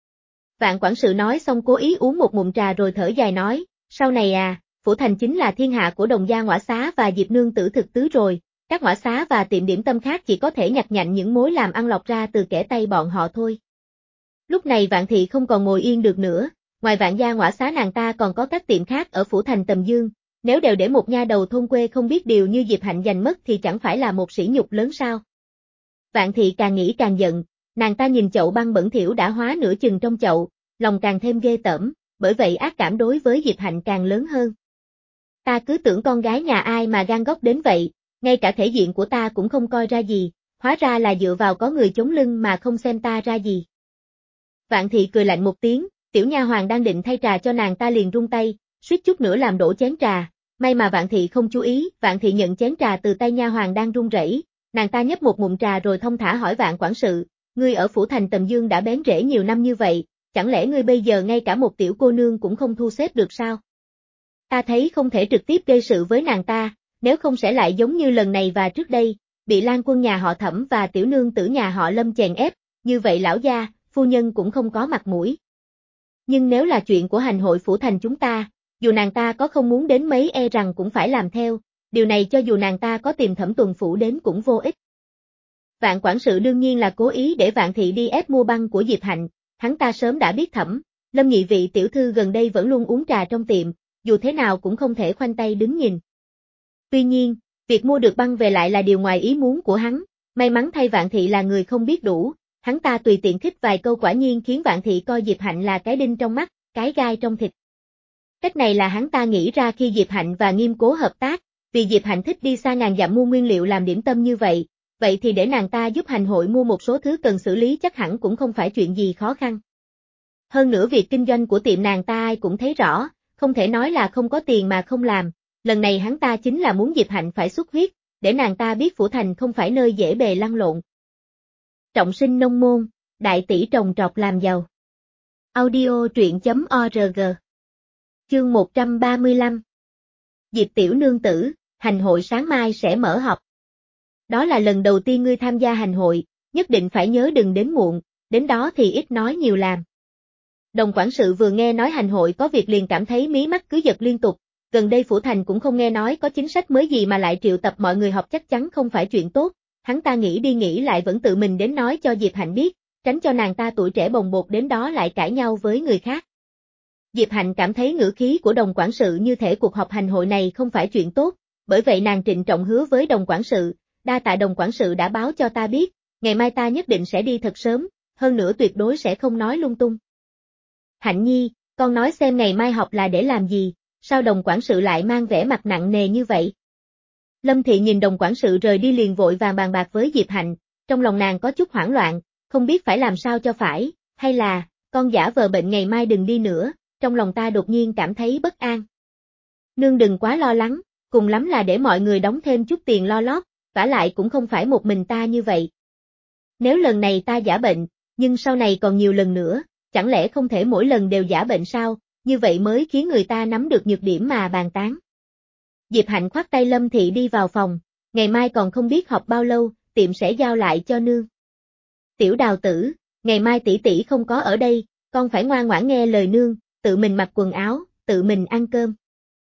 Vạn quản sự nói xong cố ý uống một ngụm trà rồi thở dài nói, sau này à, Phủ Thành chính là thiên hạ của Đồng gia Ngõa Xá và Diệp nương tử thực tứ rồi, các ngõa xá và tiệm điểm tâm khác chỉ có thể nhặt nhạnh những mối làm ăn lọc ra từ kẻ tay bọn họ thôi. Lúc này Vạn Thị không còn ngồi yên được nữa, ngoài Vạn gia Ngõa Xá nàng ta còn có các tiệm khác ở Phủ Thành Tầm Dương, nếu đều để một nha đầu thôn quê không biết điều như Diệp Hạnh giành mất thì chẳng phải là một sỉ nhục lớn sao. Vạn Thị càng nghĩ càng giận, nàng ta nhìn chậu băng bẩn thỉu đã hóa nửa chừng trong chậu, lòng càng thêm ghê tởm, bởi vậy ác cảm đối với Diệp Hạnh càng lớn hơn. Ta cứ tưởng con gái nhà ai mà gan góc đến vậy, ngay cả thể diện của ta cũng không coi ra gì, hóa ra là dựa vào có người chống lưng mà không xem ta ra gì. Vạn Thị cười lạnh một tiếng, tiểu nha hoàng đang định thay trà cho nàng ta liền rung tay, suýt chút nữa làm đổ chén trà, may mà Vạn Thị không chú ý, Vạn Thị nhận chén trà từ tay nha hoàng đang run rẩy, nàng ta nhấp một ngụm trà rồi thông thả hỏi Vạn quản sự, ngươi ở Phủ Thành Tầm Dương đã bén rễ nhiều năm như vậy, chẳng lẽ ngươi bây giờ ngay cả một tiểu cô nương cũng không thu xếp được sao? Ta thấy không thể trực tiếp gây sự với nàng ta, nếu không sẽ lại giống như lần này và trước đây, bị Lan Quân nhà họ Thẩm và tiểu nương tử nhà họ Lâm chèn ép, như vậy lão gia, phu nhân cũng không có mặt mũi. Nhưng nếu là chuyện của hành hội Phủ Thành chúng ta, dù nàng ta có không muốn đến mấy e rằng cũng phải làm theo, điều này cho dù nàng ta có tìm Thẩm Tuần Phủ đến cũng vô ích. Vạn quản sự đương nhiên là cố ý để Vạn Thị đi ép mua băng của Diệp Hạnh, hắn ta sớm đã biết Thẩm, Lâm nhị vị tiểu thư gần đây vẫn luôn uống trà trong tiệm, dù thế nào cũng không thể khoanh tay đứng nhìn. Tuy nhiên, việc mua được băng về lại là điều ngoài ý muốn của hắn, may mắn thay Vạn Thị là người không biết đủ, hắn ta tùy tiện khích vài câu quả nhiên khiến Vạn Thị coi Diệp Hạnh là cái đinh trong mắt, cái gai trong thịt. Cách này là hắn ta nghĩ ra khi Diệp Hạnh và Nghiêm Cố hợp tác, vì Diệp Hạnh thích đi xa ngàn dặm mua nguyên liệu làm điểm tâm như vậy, vậy thì để nàng ta giúp hành hội mua một số thứ cần xử lý chắc hẳn cũng không phải chuyện gì khó khăn. Hơn nữa việc kinh doanh của tiệm nàng ta ai cũng thấy rõ, không thể nói là không có tiền mà không làm, lần này hắn ta chính là muốn Diệp Hạnh phải xuất huyết, để nàng ta biết Phủ Thành không phải nơi dễ bề lăn lộn. Trọng sinh nông môn, Đại tỷ trồng trọt làm giàu. Audio truyện chấm org. Chương một trăm ba mươi lăm. Diệp tiểu nương tử, hành hội sáng mai sẽ mở họp. Đó là lần đầu tiên ngươi tham gia hành hội, nhất định phải nhớ đừng đến muộn, đến đó thì ít nói nhiều làm. Đồng quản sự vừa nghe nói hành hội có việc liền cảm thấy mí mắt cứ giật liên tục, gần đây phủ thành cũng không nghe nói có chính sách mới gì mà lại triệu tập mọi người họp, chắc chắn không phải chuyện tốt, hắn ta nghĩ đi nghĩ lại vẫn tự mình đến nói cho Diệp Hạnh biết, tránh cho nàng ta tuổi trẻ bồng bột đến đó lại cãi nhau với người khác. Diệp Hạnh cảm thấy ngữ khí của đồng quản sự như thể cuộc họp hành hội này không phải chuyện tốt, bởi vậy nàng trịnh trọng hứa với đồng quản sự, đa tạ đồng quản sự đã báo cho ta biết, ngày mai ta nhất định sẽ đi thật sớm, hơn nữa tuyệt đối sẽ không nói lung tung. Hạnh nhi, con nói xem ngày mai họp là để làm gì, sao đồng quản sự lại mang vẻ mặt nặng nề như vậy? Lâm Thị nhìn đồng quản sự rời đi liền vội vàng bàn bạc với Diệp Hạnh, trong lòng nàng có chút hoảng loạn, không biết phải làm sao cho phải, hay là, con giả vờ bệnh ngày mai đừng đi nữa, trong lòng ta đột nhiên cảm thấy bất an. Nương đừng quá lo lắng, cùng lắm là để mọi người đóng thêm chút tiền lo lót, vả lại cũng không phải một mình ta như vậy. Nếu lần này ta giả bệnh, nhưng sau này còn nhiều lần nữa, chẳng lẽ không thể mỗi lần đều giả bệnh sao, như vậy mới khiến người ta nắm được nhược điểm mà bàn tán. Diệp Hạnh khoát tay Lâm Thị đi vào phòng, ngày mai còn không biết họp bao lâu, tiệm sẽ giao lại cho nương. Tiểu Đào tử, ngày mai tỷ tỷ không có ở đây, con phải ngoan ngoãn nghe lời nương, tự mình mặc quần áo, tự mình ăn cơm.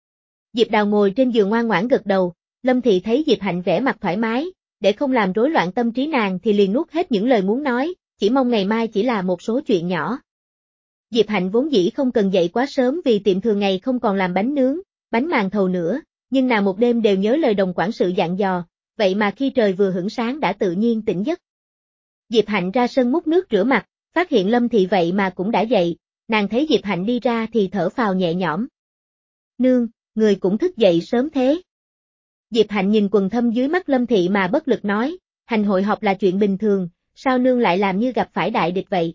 Diệp Đào ngồi trên giường ngoan ngoãn gật đầu, Lâm Thị thấy Diệp Hạnh vẻ mặt thoải mái, để không làm rối loạn tâm trí nàng thì liền nuốt hết những lời muốn nói, chỉ mong ngày mai chỉ là một số chuyện nhỏ. Diệp Hạnh vốn dĩ không cần dậy quá sớm vì tiệm thường ngày không còn làm bánh nướng, bánh màn thầu nữa, nhưng nàng một đêm đều nhớ lời đồng quản sự dặn dò, vậy mà khi trời vừa hửng sáng đã tự nhiên tỉnh giấc. Diệp Hạnh ra sân múc nước rửa mặt, phát hiện Lâm Thị vậy mà cũng đã dậy, nàng thấy Diệp Hạnh đi ra thì thở phào nhẹ nhõm. Nương, người cũng thức dậy sớm thế. Diệp Hạnh nhìn quần thâm dưới mắt Lâm Thị mà bất lực nói, hành hội họp là chuyện bình thường, sao nương lại làm như gặp phải đại địch vậy?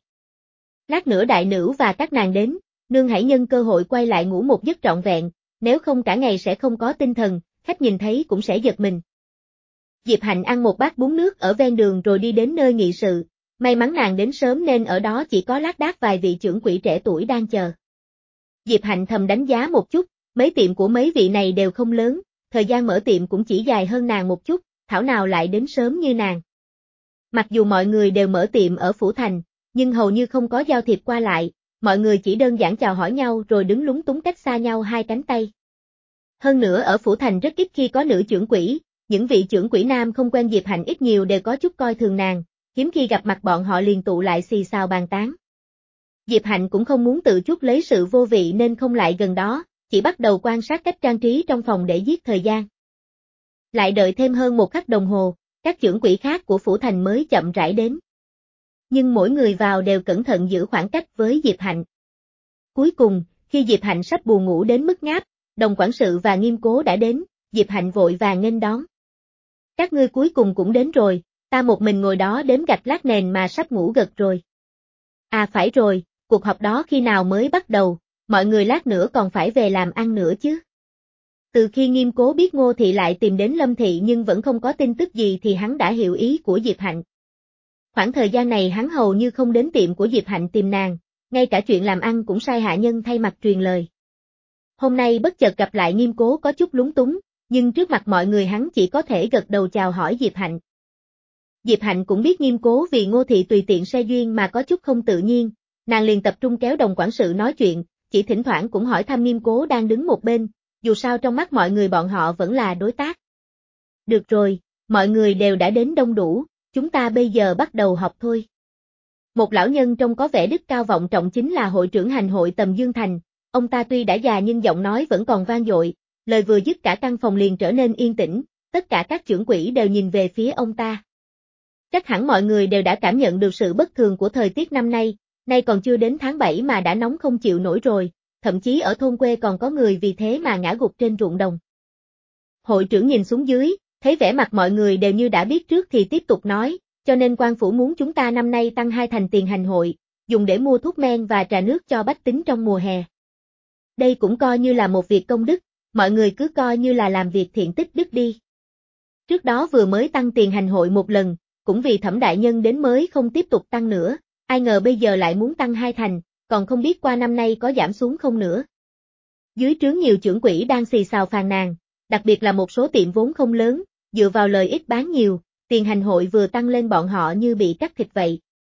Lát nữa đại nữ và các nàng đến, nương hãy nhân cơ hội quay lại ngủ một giấc trọn vẹn, nếu không cả ngày sẽ không có tinh thần, khách nhìn thấy cũng sẽ giật mình. Diệp Hạnh ăn một bát bún nước ở ven đường rồi đi đến nơi nghị sự, may mắn nàng đến sớm nên ở đó chỉ có lác đác vài vị trưởng quỹ trẻ tuổi đang chờ. Diệp Hạnh thầm đánh giá một chút, mấy tiệm của mấy vị này đều không lớn, thời gian mở tiệm cũng chỉ dài hơn nàng một chút, thảo nào lại đến sớm như nàng. Mặc dù mọi người đều mở tiệm ở Phủ Thành, nhưng hầu như không có giao thiệp qua lại, mọi người chỉ đơn giản chào hỏi nhau rồi đứng lúng túng cách xa nhau hai cánh tay. Hơn nữa ở Phủ Thành rất ít khi có nữ trưởng quỹ, những vị trưởng quỹ nam không quen Diệp Hạnh ít nhiều đều có chút coi thường nàng, hiếm khi gặp mặt bọn họ liền tụ lại xì xào bàn tán. Diệp Hạnh cũng không muốn tự chuốc lấy sự vô vị nên không lại gần đó, chỉ bắt đầu quan sát cách trang trí trong phòng để giết thời gian. Lại đợi thêm hơn một khắc đồng hồ, các trưởng quỹ khác của Phủ Thành mới chậm rãi đến. Nhưng mỗi người vào đều cẩn thận giữ khoảng cách với Diệp Hạnh. Cuối cùng, khi Diệp Hạnh sắp buồn ngủ đến mức ngáp, đồng quản sự và Nghiêm Cố đã đến, Diệp Hạnh vội vàng nghênh đón. Các ngươi cuối cùng cũng đến rồi, ta một mình ngồi đó đếm gạch lát nền mà sắp ngủ gật rồi. À phải rồi, cuộc họp đó khi nào mới bắt đầu, mọi người lát nữa còn phải về làm ăn nữa chứ. Từ khi Nghiêm Cố biết Ngô Thị lại tìm đến Lâm Thị nhưng vẫn không có tin tức gì thì hắn đã hiểu ý của Diệp Hạnh. Khoảng thời gian này hắn hầu như không đến tiệm của Diệp Hạnh tìm nàng, ngay cả chuyện làm ăn cũng sai hạ nhân thay mặt truyền lời. Hôm nay bất chợt gặp lại Nghiêm Cố có chút lúng túng, nhưng trước mặt mọi người hắn chỉ có thể gật đầu chào hỏi Diệp Hạnh. Diệp Hạnh cũng biết Nghiêm Cố vì Ngô Thị tùy tiện xe duyên mà có chút không tự nhiên, nàng liền tập trung kéo đồng quản sự nói chuyện, chỉ thỉnh thoảng cũng hỏi thăm Nghiêm Cố đang đứng một bên, dù sao trong mắt mọi người bọn họ vẫn là đối tác. Được rồi, mọi người đều đã đến đông đủ, chúng ta bây giờ bắt đầu họp thôi. Một lão nhân trông có vẻ đức cao vọng trọng chính là hội trưởng hành hội Tầm Dương Thành, ông ta tuy đã già nhưng giọng nói vẫn còn vang dội, lời vừa dứt cả căn phòng liền trở nên yên tĩnh, tất cả các trưởng quỹ đều nhìn về phía ông ta. Chắc hẳn mọi người đều đã cảm nhận được sự bất thường của thời tiết năm nay, nay còn chưa đến tháng bảy mà đã nóng không chịu nổi rồi, thậm chí ở thôn quê còn có người vì thế mà ngã gục trên ruộng đồng. Hội trưởng nhìn xuống dưới, thấy vẻ mặt mọi người đều như đã biết trước thì tiếp tục nói, cho nên quan phủ muốn chúng ta năm nay tăng hai thành tiền hành hội, dùng để mua thuốc men và trà nước cho bách tính trong mùa hè. Đây cũng coi như là một việc công đức, mọi người cứ coi như là làm việc thiện tích đức đi. Trước đó vừa mới tăng tiền hành hội một lần, cũng vì Thẩm đại nhân đến mới không tiếp tục tăng nữa, ai ngờ bây giờ lại muốn tăng hai thành, còn không biết qua năm nay có giảm xuống không nữa. Dưới trướng nhiều trưởng quỹ đang xì xào phàn nàn, đặc biệt là một số tiệm vốn không lớn, dựa vào lời ít bán nhiều, tiền hành hội vừa tăng lên bọn họ như bị cắt thịt vậy.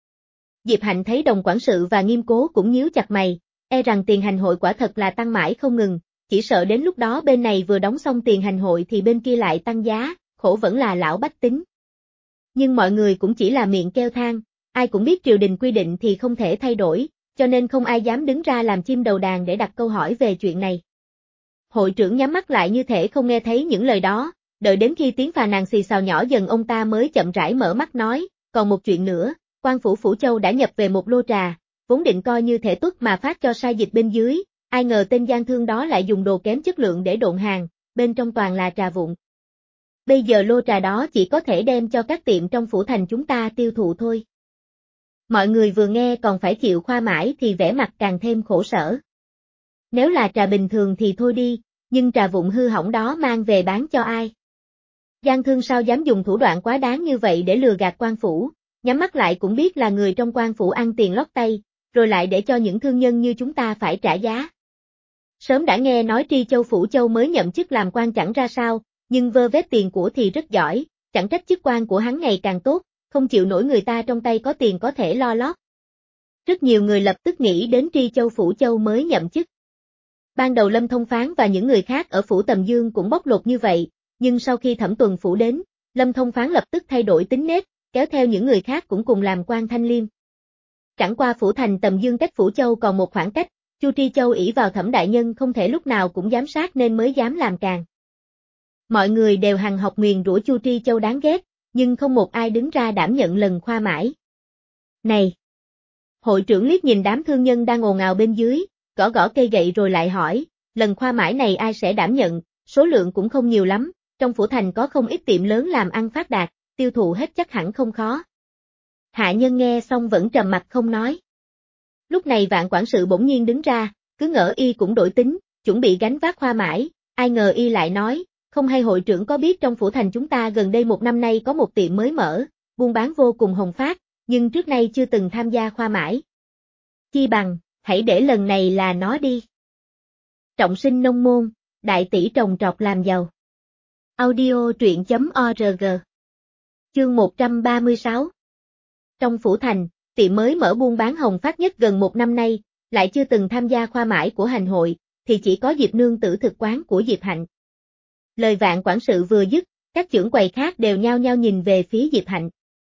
Diệp Hạnh thấy Đồng quản sự và Nghiêm Cố cũng nhíu chặt mày, e rằng tiền hành hội quả thật là tăng mãi không ngừng, chỉ sợ đến lúc đó bên này vừa đóng xong tiền hành hội thì bên kia lại tăng giá, khổ vẫn là lão bách tính. Nhưng mọi người cũng chỉ là miệng kêu than, ai cũng biết triều đình quy định thì không thể thay đổi, cho nên không ai dám đứng ra làm chim đầu đàn để đặt câu hỏi về chuyện này. Hội trưởng nhắm mắt lại như thể không nghe thấy những lời đó, đợi đến khi tiếng phàn nàn xì xào nhỏ dần ông ta mới chậm rãi mở mắt nói, còn một chuyện nữa, quan phủ Phủ Châu đã nhập về một lô trà, vốn định coi như thể tuất mà phát cho sai dịch bên dưới, ai ngờ tên gian thương đó lại dùng đồ kém chất lượng để độn hàng, bên trong toàn là trà vụn. Bây giờ lô trà đó chỉ có thể đem cho các tiệm trong phủ thành chúng ta tiêu thụ thôi. Mọi người vừa nghe còn phải chịu khoa mãi thì vẻ mặt càng thêm khổ sở. Nếu là trà bình thường thì thôi đi, nhưng trà vụn hư hỏng đó mang về bán cho ai? Gian thương sao dám dùng thủ đoạn quá đáng như vậy để lừa gạt quan phủ, nhắm mắt lại cũng biết là người trong quan phủ ăn tiền lót tay, rồi lại để cho những thương nhân như chúng ta phải trả giá. Sớm đã nghe nói Tri Châu Phủ Châu mới nhậm chức làm quan chẳng ra sao, nhưng vơ vét tiền của thì rất giỏi, chẳng trách chức quan của hắn ngày càng tốt, không chịu nổi người ta trong tay có tiền có thể lo lót. Rất nhiều người lập tức nghĩ đến Tri Châu Phủ Châu mới nhậm chức. Ban đầu Lâm Thông Phán và những người khác ở Phủ Tầm Dương cũng bóc lột như vậy, nhưng sau khi Thẩm Tuần Phủ đến, Lâm Thông Phán lập tức thay đổi tính nết, kéo theo những người khác cũng cùng làm quan thanh liêm. Chẳng qua Phủ Thành Tầm Dương cách Phủ Châu còn một khoảng cách, Chu Tri Châu ỷ vào Thẩm đại nhân không thể lúc nào cũng giám sát nên mới dám làm càng. Mọi người đều hằng học nguyền rủa Chu Tri Châu đáng ghét, nhưng không một ai đứng ra đảm nhận lần khoa mãi. Này! Hội trưởng liếc nhìn đám thương nhân đang ồn ào bên dưới, gõ gõ cây gậy rồi lại hỏi, lần khoa mãi này ai sẽ đảm nhận, số lượng cũng không nhiều lắm, trong phủ thành có không ít tiệm lớn làm ăn phát đạt, tiêu thụ hết chắc hẳn không khó. Hạ nhân nghe xong vẫn trầm mặt không nói. Lúc này Vạn quản sự bỗng nhiên đứng ra, cứ ngỡ y cũng đổi tính, chuẩn bị gánh vác khoa mãi, ai ngờ y lại nói, không hay hội trưởng có biết trong phủ thành chúng ta gần đây một năm nay có một tiệm mới mở, buôn bán vô cùng hồng phát, nhưng trước nay chưa từng tham gia khoa mãi. Chi bằng, hãy để lần này là nó đi. Trọng sinh nông môn, đại tỷ trồng trọt làm giàu. Audio truyện chấm org. Chương một trăm ba mươi sáu. Trong phủ thành, tiệm mới mở buôn bán hồng phát nhất gần một năm nay, lại chưa từng tham gia khoa mãi của hành hội, thì chỉ có Diệp nương tử thực quán của Diệp Hạnh. Lời Vạn quản sự vừa dứt, các trưởng quầy khác đều nhao nhao nhìn về phía Diệp Hạnh.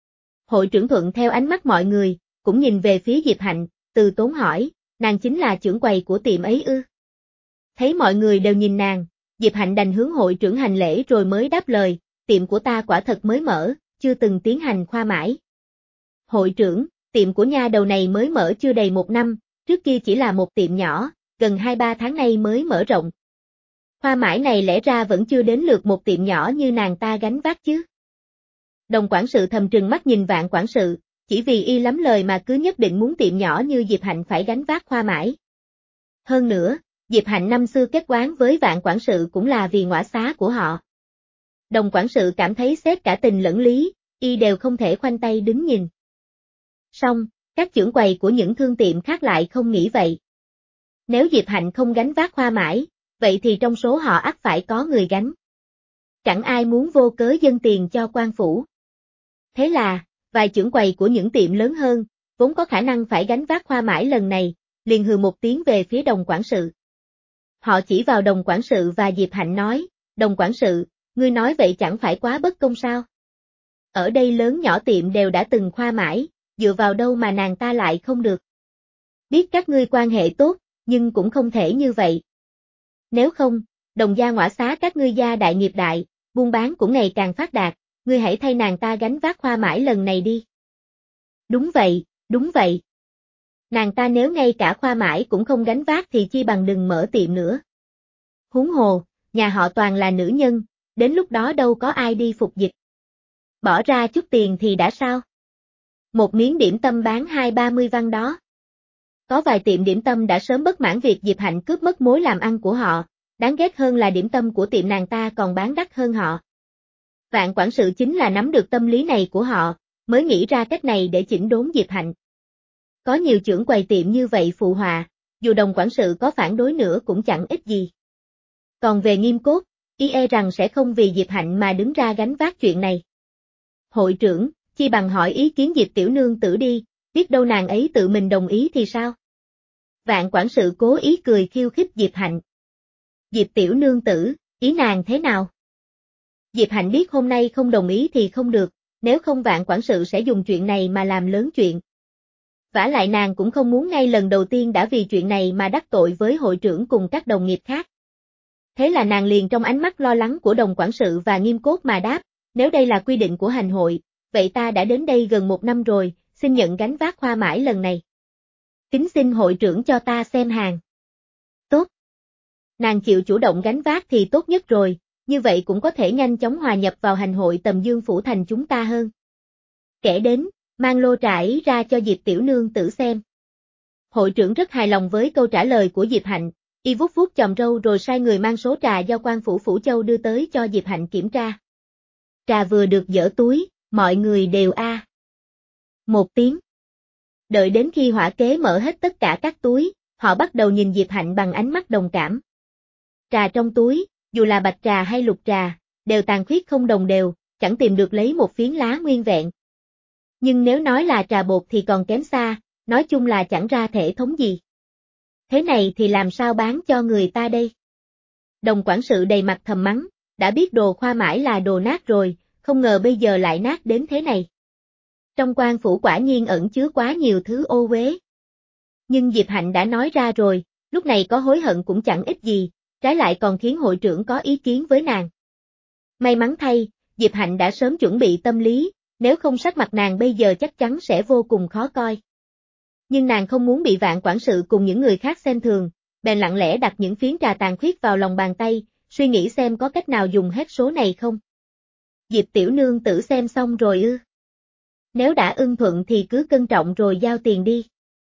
Hội trưởng thuận theo ánh mắt mọi người, cũng nhìn về phía Diệp Hạnh, từ tốn hỏi, nàng chính là trưởng quầy của tiệm ấy ư? Thấy mọi người đều nhìn nàng, Diệp Hạnh đành hướng hội trưởng hành lễ rồi mới đáp lời, tiệm của ta quả thật mới mở, chưa từng tiến hành khoa mãi. Hội trưởng, tiệm của nha đầu này mới mở chưa đầy một năm, trước kia chỉ là một tiệm nhỏ, gần hai ba tháng nay mới mở rộng. Khoa mãi này lẽ ra vẫn chưa đến lượt một tiệm nhỏ như nàng ta gánh vác chứ. Đồng quản sự thầm trừng mắt nhìn Vạn quản sự, chỉ vì y lắm lời mà cứ nhất định muốn tiệm nhỏ như Diệp Hạnh phải gánh vác khoa mãi. Hơn nữa, Diệp Hạnh năm xưa kết oán với Vạn quản sự cũng là vì ngõa xá của họ. Đồng quản sự cảm thấy xét cả tình lẫn lý, y đều không thể khoanh tay đứng nhìn. Song, các trưởng quầy của những thương tiệm khác lại không nghĩ vậy. Nếu Diệp Hạnh không gánh vác khoa mãi, vậy thì trong số họ ắt phải có người gánh. Chẳng ai muốn vô cớ dâng tiền cho quan phủ. Thế là, vài trưởng quầy của những tiệm lớn hơn, vốn có khả năng phải gánh vác khoa mãi lần này, liền hừ một tiếng về phía đồng quản sự. Họ chỉ vào đồng quản sự và Diệp Hạnh nói, đồng quản sự, ngươi nói vậy chẳng phải quá bất công sao? Ở đây lớn nhỏ tiệm đều đã từng khoa mãi, dựa vào đâu mà nàng ta lại không được? Biết các ngươi quan hệ tốt, nhưng cũng không thể như vậy. Nếu không, đồng gia ngõa xá các ngươi gia đại nghiệp đại, buôn bán cũng ngày càng phát đạt, ngươi hãy thay nàng ta gánh vác khoa mãi lần này đi. Đúng vậy, đúng vậy. Nàng ta nếu ngay cả khoa mãi cũng không gánh vác thì chi bằng đừng mở tiệm nữa. Huống hồ, nhà họ toàn là nữ nhân, đến lúc đó đâu có ai đi phục dịch. Bỏ ra chút tiền thì đã sao? Một miếng điểm tâm bán hai ba mươi văn đó. Có vài tiệm điểm tâm đã sớm bất mãn việc Diệp Hạnh cướp mất mối làm ăn của họ, đáng ghét hơn là điểm tâm của tiệm nàng ta còn bán đắt hơn họ. Vạn quản sự chính là nắm được tâm lý này của họ, mới nghĩ ra cách này để chỉnh đốn Diệp Hạnh. Có nhiều trưởng quầy tiệm như vậy phụ họa, dù đồng quản sự có phản đối nữa cũng chẳng ích gì. Còn về Nghiêm Cốt, y e rằng sẽ không vì Diệp Hạnh mà đứng ra gánh vác chuyện này. Hội trưởng, chi bằng hỏi ý kiến Diệp tiểu nương tử đi, biết đâu nàng ấy tự mình đồng ý thì sao? Vạn quản sự cố ý cười khiêu khích Diệp Hạnh. Diệp tiểu nương tử, ý nàng thế nào? Diệp Hạnh biết hôm nay không đồng ý thì không được, nếu không vạn quản sự sẽ dùng chuyện này mà làm lớn chuyện. Vả lại nàng cũng không muốn ngay lần đầu tiên đã vì chuyện này mà đắc tội với hội trưởng cùng các đồng nghiệp khác. Thế là nàng liền trong ánh mắt lo lắng của đồng quản sự và Nghiêm Cốt mà đáp, nếu đây là quy định của hành hội, vậy ta đã đến đây gần một năm rồi, xin nhận gánh vác hoa mãi lần này. Kính xin hội trưởng cho ta xem hàng. Tốt. Nàng chịu chủ động gánh vác thì tốt nhất rồi, như vậy cũng có thể nhanh chóng hòa nhập vào hành hội Tầm Dương Phủ thành chúng ta hơn. Kể đến, mang lô trà ấy ra cho Diệp tiểu nương tử xem. Hội trưởng rất hài lòng với câu trả lời của Diệp Hạnh, y vuốt vuốt chòm râu rồi sai người mang số trà do quan phủ Phủ Châu đưa tới cho Diệp Hạnh kiểm tra. Trà vừa được dỡ túi, mọi người đều a. À. Một tiếng. Đợi đến khi hỏa kế mở hết tất cả các túi, họ bắt đầu nhìn Diệp Hạnh bằng ánh mắt đồng cảm. Trà trong túi, dù là bạch trà hay lục trà, đều tàn khuyết không đồng đều, chẳng tìm được lấy một phiến lá nguyên vẹn. Nhưng nếu nói là trà bột thì còn kém xa, nói chung là chẳng ra thể thống gì. Thế này thì làm sao bán cho người ta đây? Đồng quản sự đầy mặt thầm mắng, đã biết đồ khoa mãi là đồ nát rồi, không ngờ bây giờ lại nát đến thế này. Trong quan phủ quả nhiên ẩn chứa quá nhiều thứ ô uế. Nhưng Diệp Hạnh đã nói ra rồi, lúc này có hối hận cũng chẳng ích gì, trái lại còn khiến hội trưởng có ý kiến với nàng. May mắn thay, Diệp Hạnh đã sớm chuẩn bị tâm lý, nếu không sắc mặt nàng bây giờ chắc chắn sẽ vô cùng khó coi. Nhưng nàng không muốn bị vạn quản sự cùng những người khác xem thường, bèn lặng lẽ đặt những phiến trà tàn khuyết vào lòng bàn tay, suy nghĩ xem có cách nào dùng hết số này không. Diệp tiểu nương tử xem xong rồi ư. Nếu đã ưng thuận thì cứ cân trọng rồi giao tiền đi.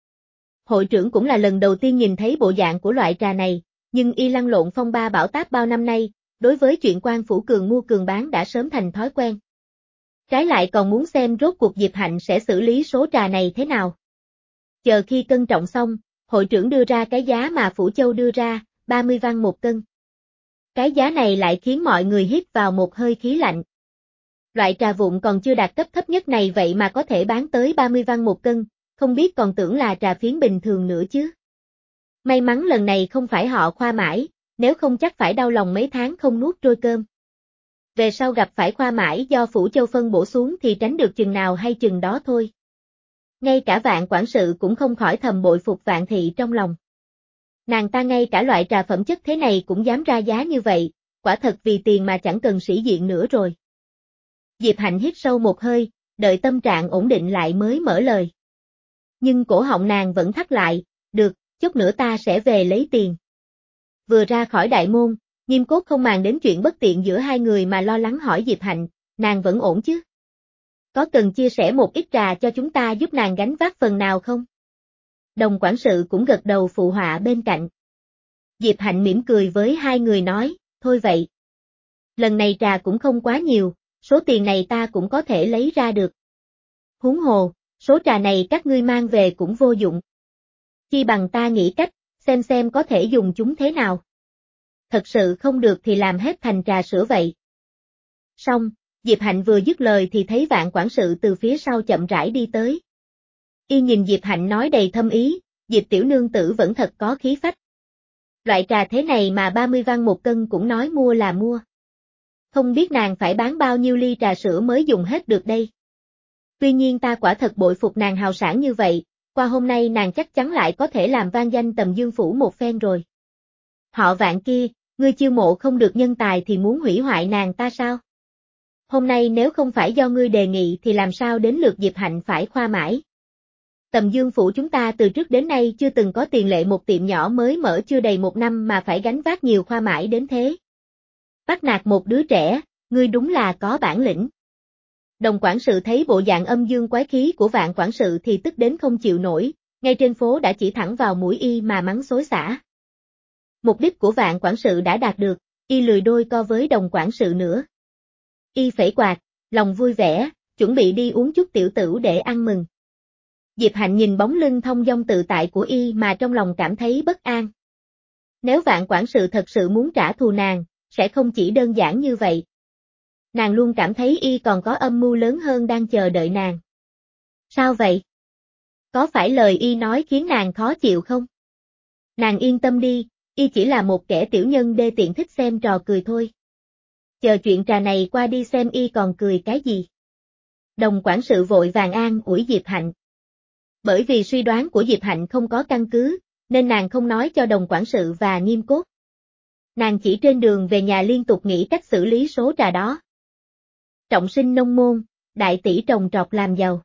Hội trưởng cũng là lần đầu tiên nhìn thấy bộ dạng của loại trà này, nhưng y lăn lộn phong ba bão táp bao năm nay, đối với chuyện quan phủ cường mua cường bán đã sớm thành thói quen. Trái lại còn muốn xem rốt cuộc Diệp Hạnh sẽ xử lý số trà này thế nào. Chờ khi cân trọng xong, hội trưởng đưa ra cái giá mà Phủ Châu đưa ra, ba mươi văn một cân. Cái giá này lại khiến mọi người hít vào một hơi khí lạnh. Loại trà vụn còn chưa đạt cấp thấp nhất này vậy mà có thể bán tới ba mươi văn một cân, không biết còn tưởng là trà phiến bình thường nữa chứ. May mắn lần này không phải họ khoa mãi, nếu không chắc phải đau lòng mấy tháng không nuốt trôi cơm. Về sau gặp phải khoa mãi do Phủ Châu phân bổ xuống thì tránh được chừng nào hay chừng đó thôi. Ngay cả vạn quản sự cũng không khỏi thầm bội phục Vạn Thị trong lòng. Nàng ta ngay cả loại trà phẩm chất thế này cũng dám ra giá như vậy, quả thật vì tiền mà chẳng cần sĩ diện nữa rồi. Diệp Hạnh hít sâu một hơi, đợi tâm trạng ổn định lại mới mở lời. Nhưng cổ họng nàng vẫn thắt lại, được, chút nữa ta sẽ về lấy tiền. Vừa ra khỏi đại môn, Nghiêm Cốt không màng đến chuyện bất tiện giữa hai người mà lo lắng hỏi Diệp Hạnh, nàng vẫn ổn chứ? Có cần chia sẻ một ít trà cho chúng ta giúp nàng gánh vác phần nào không? Đồng quản sự cũng gật đầu phụ họa bên cạnh. Diệp Hạnh mỉm cười với hai người nói, thôi vậy. Lần này trà cũng không quá nhiều, số tiền này ta cũng có thể lấy ra được. Huống hồ, số trà này các ngươi mang về cũng vô dụng. Chi bằng ta nghĩ cách, xem xem có thể dùng chúng thế nào. Thật sự không được thì làm hết thành trà sữa vậy. Xong, Diệp Hạnh vừa dứt lời thì thấy vạn quản sự từ phía sau chậm rãi đi tới. Y nhìn Diệp Hạnh nói đầy thâm ý, Diệp tiểu nương tử vẫn thật có khí phách. Loại trà thế này mà ba mươi văn một cân cũng nói mua là mua. Không biết nàng phải bán bao nhiêu ly trà sữa mới dùng hết được đây. Tuy nhiên ta quả thật bội phục nàng hào sản như vậy, qua hôm nay nàng chắc chắn lại có thể làm vang danh Tầm Dương Phủ một phen rồi. Họ Vạn kia, ngươi chiêu mộ không được nhân tài thì muốn hủy hoại nàng ta sao? Hôm nay nếu không phải do ngươi đề nghị thì làm sao đến lượt Diệp Hạnh phải khoa mãi. Tầm Dương Phủ chúng ta từ trước đến nay chưa từng có tiền lệ một tiệm nhỏ mới mở chưa đầy một năm mà phải gánh vác nhiều khoa mãi đến thế. Bắt nạt một đứa trẻ, ngươi đúng là có bản lĩnh. Đồng quản sự thấy bộ dạng âm dương quái khí của vạn quản sự thì tức đến không chịu nổi, ngay trên phố đã chỉ thẳng vào mũi y mà mắng xối xả. Mục đích của vạn quản sự đã đạt được, y lười đôi co với đồng quản sự nữa. Y phẩy quạt, lòng vui vẻ, chuẩn bị đi uống chút tiểu tửu để ăn mừng. Diệp Hạnh nhìn bóng lưng thong dong tự tại của y mà trong lòng cảm thấy bất an. Nếu Vạn quản sự thật sự muốn trả thù nàng, sẽ không chỉ đơn giản như vậy. Nàng luôn cảm thấy y còn có âm mưu lớn hơn đang chờ đợi nàng. Sao vậy? Có phải lời y nói khiến nàng khó chịu không? Nàng yên tâm đi, y chỉ là một kẻ tiểu nhân đê tiện thích xem trò cười thôi. Chờ chuyện trà này qua đi xem y còn cười cái gì. Đồng quản sự vội vàng an ủi Diệp Hạnh. Bởi vì suy đoán của Diệp Hạnh không có căn cứ, nên nàng không nói cho đồng quản sự và Nghiêm Cốt. Nàng chỉ trên đường về nhà liên tục nghĩ cách xử lý số trà đó. Trọng sinh nông môn, đại tỷ trồng trọt làm giàu.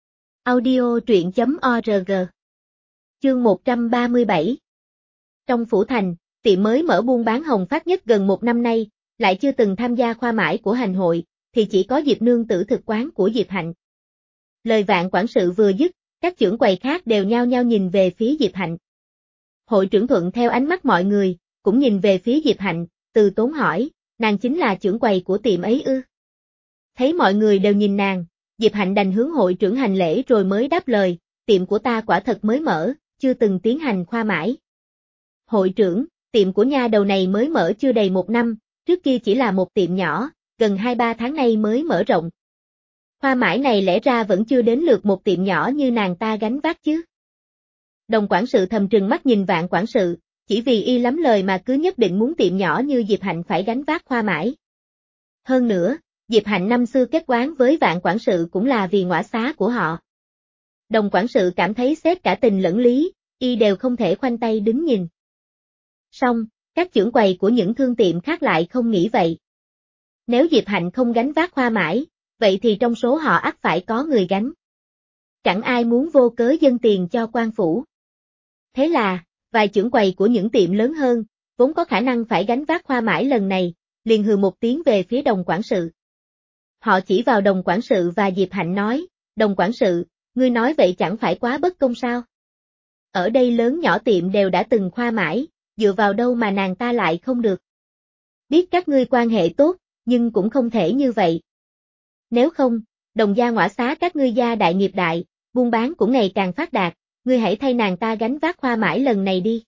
Audio truyện chấm org. Chương một trăm ba mươi bảy. Trong phủ thành, tiệm mới mở buôn bán hồng phát nhất gần một năm nay, lại chưa từng tham gia khoa mãi của hành hội, thì chỉ có Diệp nương tử thực quán của Diệp Hạnh. Lời Vạn quản sự vừa dứt, các trưởng quầy khác đều nhao nhao nhìn về phía Diệp Hạnh. Hội trưởng thuận theo ánh mắt mọi người, cũng nhìn về phía Diệp Hạnh, từ tốn hỏi, nàng chính là trưởng quầy của tiệm ấy ư? Thấy mọi người đều nhìn nàng, Diệp Hạnh đành hướng hội trưởng hành lễ rồi mới đáp lời, tiệm của ta quả thật mới mở, chưa từng tiến hành khoa mãi. Hội trưởng, tiệm của nha đầu này mới mở chưa đầy một năm, trước kia chỉ là một tiệm nhỏ, gần hai ba tháng nay mới mở rộng. Khoa mãi này lẽ ra vẫn chưa đến lượt một tiệm nhỏ như nàng ta gánh vác chứ. Đồng quản sự thầm trừng mắt nhìn Vạn quản sự, chỉ vì y lắm lời mà cứ nhất định muốn tiệm nhỏ như Diệp Hạnh phải gánh vác khoa mãi. Hơn nữa, Diệp Hạnh năm xưa kết quán với Vạn quản sự cũng là vì ngõa xá của họ. Đồng quản sự cảm thấy xét cả tình lẫn lý, y đều không thể khoanh tay đứng nhìn. Song, các trưởng quầy của những thương tiệm khác lại không nghĩ vậy. Nếu Diệp Hạnh không gánh vác khoa mãi, vậy thì trong số họ ắt phải có người gánh. Chẳng ai muốn vô cớ dâng tiền cho quan phủ. Thế là, vài trưởng quầy của những tiệm lớn hơn, vốn có khả năng phải gánh vác khoa mãi lần này, liền hừ một tiếng về phía đồng quản sự. Họ chỉ vào đồng quản sự và Diệp Hạnh nói, đồng quản sự, ngươi nói vậy chẳng phải quá bất công sao? Ở đây lớn nhỏ tiệm đều đã từng khoa mãi, dựa vào đâu mà nàng ta lại không được? Biết các ngươi quan hệ tốt, nhưng cũng không thể như vậy. Nếu không, đồng gia ngõa xá các ngươi gia đại nghiệp đại, buôn bán cũng ngày càng phát đạt, ngươi hãy thay nàng ta gánh vác khoa mãi lần này đi.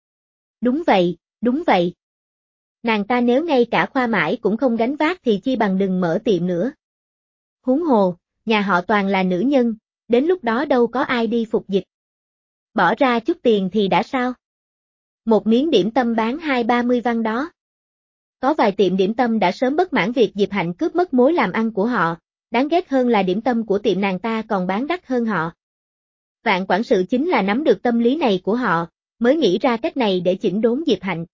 Đúng vậy, đúng vậy. Nàng ta nếu ngay cả khoa mãi cũng không gánh vác thì chi bằng đừng mở tiệm nữa. Huống hồ, nhà họ toàn là nữ nhân, đến lúc đó đâu có ai đi phục dịch. Bỏ ra chút tiền thì đã sao? Một miếng điểm tâm bán hai ba mươi văn đó. Có vài tiệm điểm tâm đã sớm bất mãn việc Diệp Hạnh cướp mất mối làm ăn của họ, đáng ghét hơn là điểm tâm của tiệm nàng ta còn bán đắt hơn họ. Vạn quản sự chính là nắm được tâm lý này của họ, mới nghĩ ra cách này để chỉnh đốn Diệp Hạnh.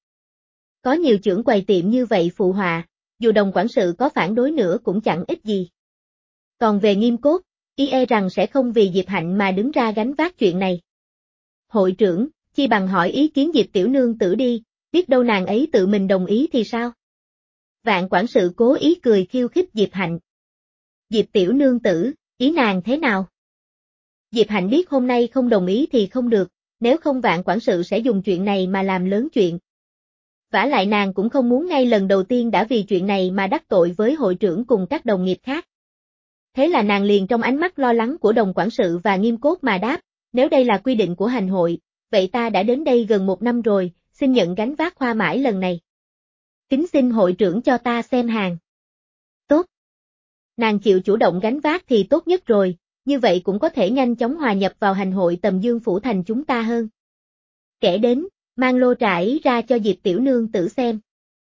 Có nhiều trưởng quầy tiệm như vậy phụ họa, dù đồng quản sự có phản đối nữa cũng chẳng ích gì. Còn về Nghiêm Cốt, y e rằng sẽ không vì Diệp Hạnh mà đứng ra gánh vác chuyện này. Hội trưởng, chi bằng hỏi ý kiến Diệp tiểu nương tử đi, biết đâu nàng ấy tự mình đồng ý thì sao? Vạn quản sự cố ý cười khiêu khích Diệp Hạnh. Diệp tiểu nương tử, ý nàng thế nào? Diệp Hạnh biết hôm nay không đồng ý thì không được, nếu không Vạn quản sự sẽ dùng chuyện này mà làm lớn chuyện. Vả lại nàng cũng không muốn ngay lần đầu tiên đã vì chuyện này mà đắc tội với hội trưởng cùng các đồng nghiệp khác. Thế là nàng liền trong ánh mắt lo lắng của đồng quản sự và Nghiêm Cốt mà đáp, nếu đây là quy định của hành hội, vậy ta đã đến đây gần một năm rồi, xin nhận gánh vác khoa mãi lần này. Kính xin hội trưởng cho ta xem hàng. Tốt. Nàng chịu chủ động gánh vác thì tốt nhất rồi, như vậy cũng có thể nhanh chóng hòa nhập vào hành hội Tầm Dương phủ thành chúng ta hơn. Kẻ đến, mang lô trà ấy ra cho Diệp tiểu nương tử xem.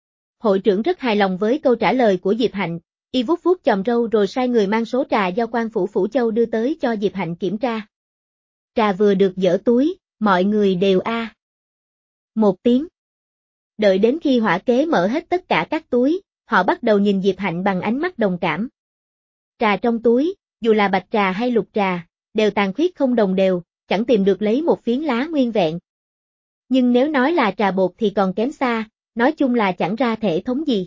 Hội trưởng rất hài lòng với câu trả lời của Diệp Hạnh, y vuốt vuốt chòm râu rồi sai người mang số trà do quan phủ Phủ Châu đưa tới cho Diệp Hạnh kiểm tra. Trà vừa được dỡ túi, mọi người đều a. À. Một tiếng. Đợi đến khi hỏa kế mở hết tất cả các túi, họ bắt đầu nhìn Diệp Hạnh bằng ánh mắt đồng cảm. Trà trong túi, dù là bạch trà hay lục trà, đều tàn khuyết không đồng đều, chẳng tìm được lấy một phiến lá nguyên vẹn. Nhưng nếu nói là trà bột thì còn kém xa, nói chung là chẳng ra thể thống gì.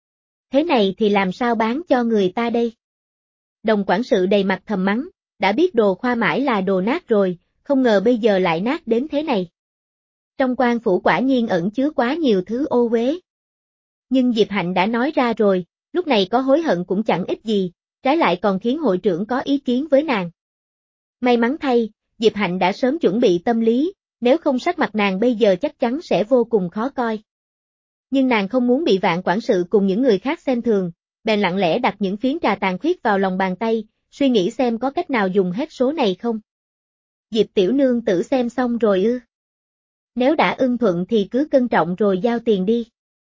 Thế này thì làm sao bán cho người ta đây? Đồng quản sự đầy mặt thầm mắng, đã biết đồ khoa mãi là đồ nát rồi, không ngờ bây giờ lại nát đến thế này. Trong quan phủ quả nhiên ẩn chứa quá nhiều thứ ô uế. Nhưng Diệp Hạnh đã nói ra rồi, lúc này có hối hận cũng chẳng ích gì, trái lại còn khiến hội trưởng có ý kiến với nàng. May mắn thay, Diệp Hạnh đã sớm chuẩn bị tâm lý, nếu không sắc mặt nàng bây giờ chắc chắn sẽ vô cùng khó coi. Nhưng nàng không muốn bị Vạn quản sự cùng những người khác xem thường, bèn lặng lẽ đặt những phiến trà tàn khuyết vào lòng bàn tay, suy nghĩ xem có cách nào dùng hết số này không. Diệp tiểu nương tử xem xong rồi ư? Nếu đã ưng thuận thì cứ cân trọng rồi giao tiền đi.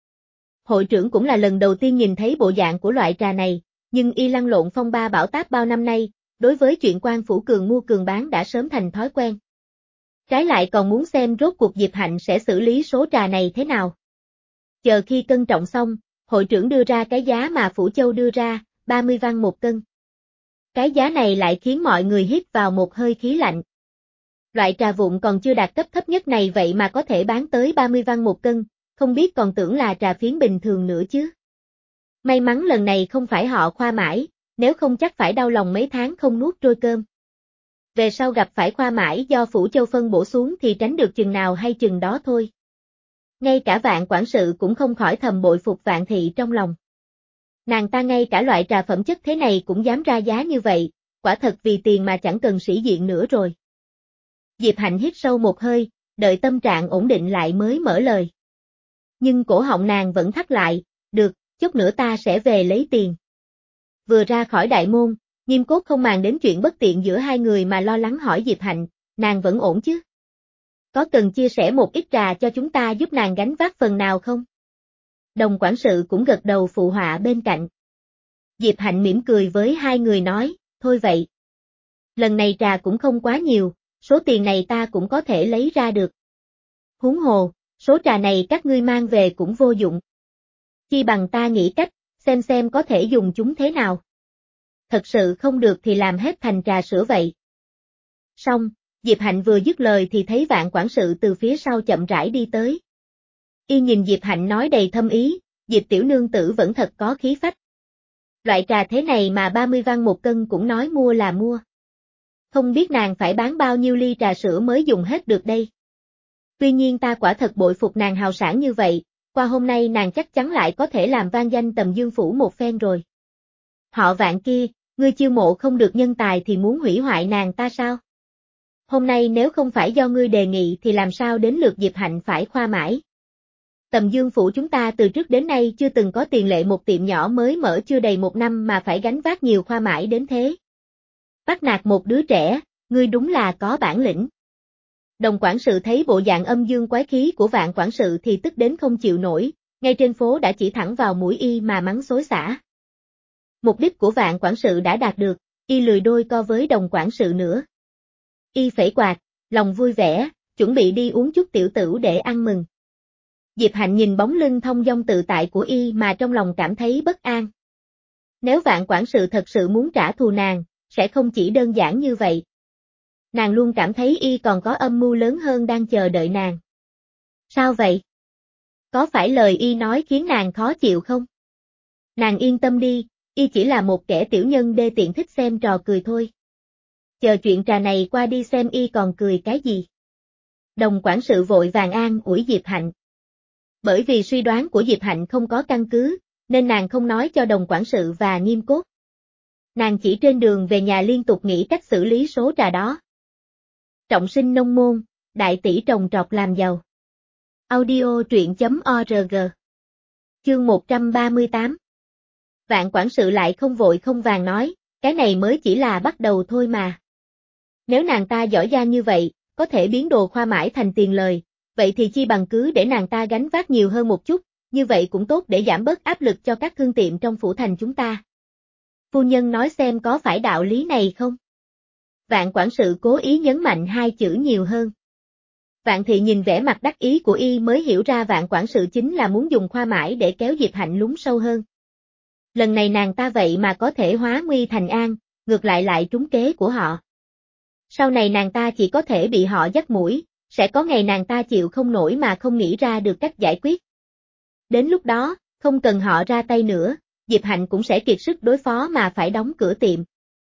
Hội trưởng cũng là lần đầu tiên nhìn thấy bộ dạng của loại trà này, nhưng y lăn lộn phong ba bão táp bao năm nay, đối với chuyện quan phủ cường mua cường bán đã sớm thành thói quen. Trái lại còn muốn xem rốt cuộc Diệp Hạnh sẽ xử lý số trà này thế nào. Chờ khi cân trọng xong, hội trưởng đưa ra cái giá mà Phủ Châu đưa ra, ba mươi văn một cân. Cái giá này lại khiến mọi người hít vào một hơi khí lạnh. Loại trà vụn còn chưa đạt cấp thấp nhất này vậy mà có thể bán tới ba mươi văn một cân, không biết còn tưởng là trà phiến bình thường nữa chứ. May mắn lần này không phải họ khoa mãi, nếu không chắc phải đau lòng mấy tháng không nuốt trôi cơm. Về sau gặp phải khoa mãi do Phủ Châu phân bổ xuống thì tránh được chừng nào hay chừng đó thôi. Ngay cả Vạn quản sự cũng không khỏi thầm bội phục Vạn thị trong lòng. Nàng ta ngay cả loại trà phẩm chất thế này cũng dám ra giá như vậy, quả thật vì tiền mà chẳng cần sĩ diện nữa rồi. Diệp Hạnh hít sâu một hơi, đợi tâm trạng ổn định lại mới mở lời. Nhưng cổ họng nàng vẫn thắt lại, được, chút nữa ta sẽ về lấy tiền. Vừa ra khỏi đại môn, Nghiêm Cốt không màng đến chuyện bất tiện giữa hai người mà lo lắng hỏi Diệp Hạnh, nàng vẫn ổn chứ? Có cần chia sẻ một ít trà cho chúng ta giúp nàng gánh vác phần nào không? Đồng quản sự cũng gật đầu phụ họa bên cạnh. Diệp Hạnh mỉm cười với hai người nói, thôi vậy. Lần này trà cũng không quá nhiều, số tiền này ta cũng có thể lấy ra được. Huống hồ, số trà này các ngươi mang về cũng vô dụng. Chi bằng ta nghĩ cách, xem xem có thể dùng chúng thế nào. Thật sự không được thì làm hết thành trà sữa vậy. Xong, Diệp Hạnh vừa dứt lời thì thấy Vạn quản sự từ phía sau chậm rãi đi tới. Y nhìn Diệp Hạnh nói đầy thâm ý, Diệp tiểu nương tử vẫn thật có khí phách. Loại trà thế này mà ba mươi văn một cân cũng nói mua là mua. Không biết nàng phải bán bao nhiêu ly trà sữa mới dùng hết được đây. Tuy nhiên ta quả thật bội phục nàng hào sản như vậy, qua hôm nay nàng chắc chắn lại có thể làm vang danh Tầm Dương Phủ một phen rồi. Họ Vạn kia, ngươi chiêu mộ không được nhân tài thì muốn hủy hoại nàng ta sao? Hôm nay nếu không phải do ngươi đề nghị thì làm sao đến lượt Diệp Hạnh phải khoa mãi. Tầm Dương Phủ chúng ta từ trước đến nay chưa từng có tiền lệ một tiệm nhỏ mới mở chưa đầy một năm mà phải gánh vác nhiều khoa mãi đến thế. Bắt nạt một đứa trẻ, ngươi đúng là có bản lĩnh. Đồng quản sự thấy bộ dạng âm dương quái khí của Vạn quản sự thì tức đến không chịu nổi, ngay trên phố đã chỉ thẳng vào mũi y mà mắng xối xả. Mục đích của Vạn quản sự đã đạt được, y lười đôi co với đồng quản sự nữa. Y phẩy quạt, lòng vui vẻ, chuẩn bị đi uống chút tiểu tửu để ăn mừng. Diệp Hạnh nhìn bóng lưng thong dong tự tại của y mà trong lòng cảm thấy bất an. Nếu Vạn quản sự thật sự muốn trả thù nàng, sẽ không chỉ đơn giản như vậy. Nàng luôn cảm thấy y còn có âm mưu lớn hơn đang chờ đợi nàng. Sao vậy? Có phải lời y nói khiến nàng khó chịu không? Nàng yên tâm đi, y chỉ là một kẻ tiểu nhân đê tiện thích xem trò cười thôi. Chờ chuyện trà này qua đi xem y còn cười cái gì. Đồng quản sự vội vàng an ủi Diệp Hạnh. Bởi vì suy đoán của Diệp Hạnh không có căn cứ, nên nàng không nói cho đồng quản sự và Nghiêm Cốt. Nàng chỉ trên đường về nhà liên tục nghĩ cách xử lý số trà đó. Trọng sinh nông môn, đại tỷ trồng trọt làm giàu. Audio truyện chấm org. Chương một trăm ba mươi tám. Vạn quản sự lại không vội không vàng nói, cái này mới chỉ là bắt đầu thôi mà. Nếu nàng ta giỏi giang như vậy, có thể biến đồ khoa mãi thành tiền lời, vậy thì chi bằng cứ để nàng ta gánh vác nhiều hơn một chút, như vậy cũng tốt để giảm bớt áp lực cho các thương tiệm trong phủ thành chúng ta. Phu nhân nói xem có phải đạo lý này không? Vạn quản sự cố ý nhấn mạnh hai chữ nhiều hơn. Vạn thị nhìn vẻ mặt đắc ý của y mới hiểu ra Vạn quản sự chính là muốn dùng khoa mãi để kéo Diệp Hạnh lún sâu hơn. Lần này nàng ta vậy mà có thể hóa nguy thành an, ngược lại lại trúng kế của họ. Sau này nàng ta chỉ có thể bị họ dắt mũi, sẽ có ngày nàng ta chịu không nổi mà không nghĩ ra được cách giải quyết. Đến lúc đó, không cần họ ra tay nữa, Diệp Hạnh cũng sẽ kiệt sức đối phó mà phải đóng cửa tiệm.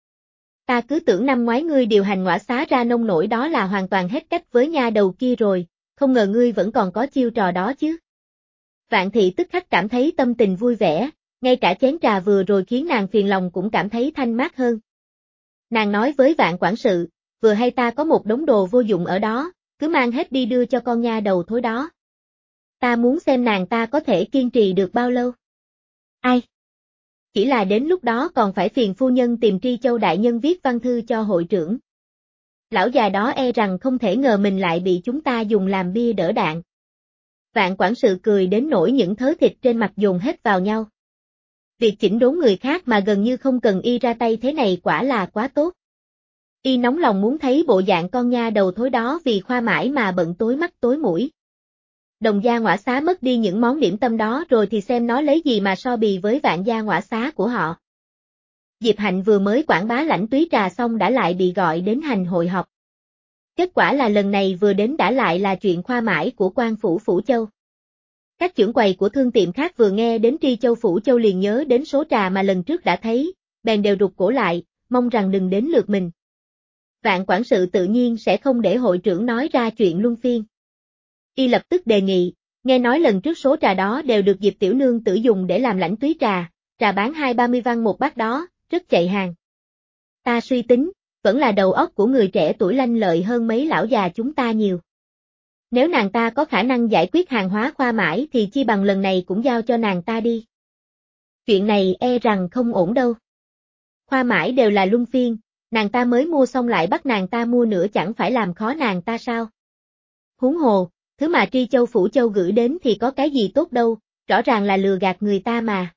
Ta cứ tưởng năm ngoái ngươi điều hành ngõa xá ra nông nổi đó là hoàn toàn hết cách với nha đầu kia rồi, không ngờ ngươi vẫn còn có chiêu trò đó chứ. Vạn thị tức khắc cảm thấy tâm tình vui vẻ, ngay cả chén trà vừa rồi khiến nàng phiền lòng cũng cảm thấy thanh mát hơn. Nàng nói với Vạn quản sự, vừa hay ta có một đống đồ vô dụng ở đó, cứ mang hết đi đưa cho con nha đầu thối đó. Ta muốn xem nàng ta có thể kiên trì được bao lâu. Ai? Chỉ là đến lúc đó còn phải phiền phu nhân tìm Tri Châu đại nhân viết văn thư cho hội trưởng. Lão già đó e rằng không thể ngờ mình lại bị chúng ta dùng làm bia đỡ đạn. Vạn quản sự cười đến nỗi những thớ thịt trên mặt dồn hết vào nhau. Việc chỉnh đốn người khác mà gần như không cần y ra tay thế này quả là quá tốt. Y nóng lòng muốn thấy bộ dạng con nha đầu thối đó vì khoa mãi mà bận tối mắt tối mũi. Đồng gia ngõa xá mất đi những món điểm tâm đó rồi thì xem nó lấy gì mà so bì với vạn gia ngõa xá của họ. Diệp Hạnh vừa mới quảng bá lãnh túy trà xong đã lại bị gọi đến hành hội họp. Kết quả là lần này vừa đến đã lại là chuyện khoa mãi của quan phủ Phủ Châu. Các trưởng quầy của thương tiệm khác vừa nghe đến Tri Châu Phủ Châu liền nhớ đến số trà mà lần trước đã thấy, bèn đều rụt cổ lại, mong rằng đừng đến lượt mình. Vạn quản sự tự nhiên sẽ không để hội trưởng nói ra chuyện luân phiên. Y lập tức đề nghị, nghe nói lần trước số trà đó đều được Diệp tiểu nương tử dùng để làm lãnh túy trà, trà bán hai ba mươi văn một bát đó, rất chạy hàng. Ta suy tính, vẫn là đầu óc của người trẻ tuổi lanh lợi hơn mấy lão già chúng ta nhiều. Nếu nàng ta có khả năng giải quyết hàng hóa khoa mãi thì chi bằng lần này cũng giao cho nàng ta đi. Chuyện này e rằng không ổn đâu. Khoa mãi đều là luân phiên, nàng ta mới mua xong lại bắt nàng ta mua nữa chẳng phải làm khó nàng ta sao? Huống hồ, thứ mà Tri Châu Phủ Châu gửi đến thì có cái gì tốt đâu, rõ ràng là lừa gạt người ta mà.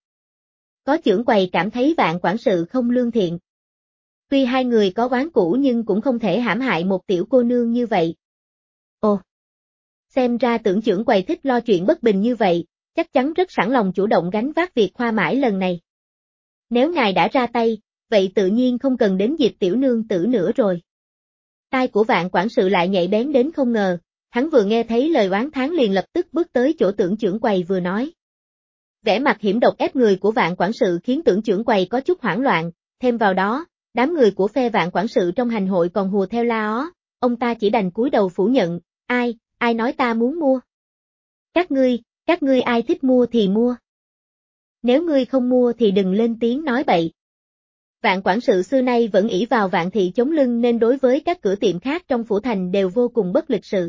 Có trưởng quầy cảm thấy vạn quản sự không lương thiện. Tuy hai người có oán cũ nhưng cũng không thể hãm hại một tiểu cô nương như vậy. Ồ! Xem ra tưởng trưởng quầy thích lo chuyện bất bình như vậy, chắc chắn rất sẵn lòng chủ động gánh vác việc khoa mãi lần này. Nếu ngài đã ra tay, vậy tự nhiên không cần đến Diệp tiểu nương tử nữa rồi. Tai của vạn quản sự lại nhạy bén đến không ngờ, hắn vừa nghe thấy lời oán thán liền lập tức bước tới chỗ tưởng trưởng quầy vừa nói. Vẻ mặt hiểm độc ép người của vạn quản sự khiến tưởng trưởng quầy có chút hoảng loạn, thêm vào đó, đám người của phe vạn quản sự trong hành hội còn hùa theo la ó, ông ta chỉ đành cúi đầu phủ nhận, ai, ai nói ta muốn mua? Các ngươi, các ngươi ai thích mua thì mua. Nếu ngươi không mua thì đừng lên tiếng nói bậy. Vạn quản sự xưa nay vẫn ỷ vào vạn thị chống lưng nên đối với các cửa tiệm khác trong phủ thành đều vô cùng bất lịch sự.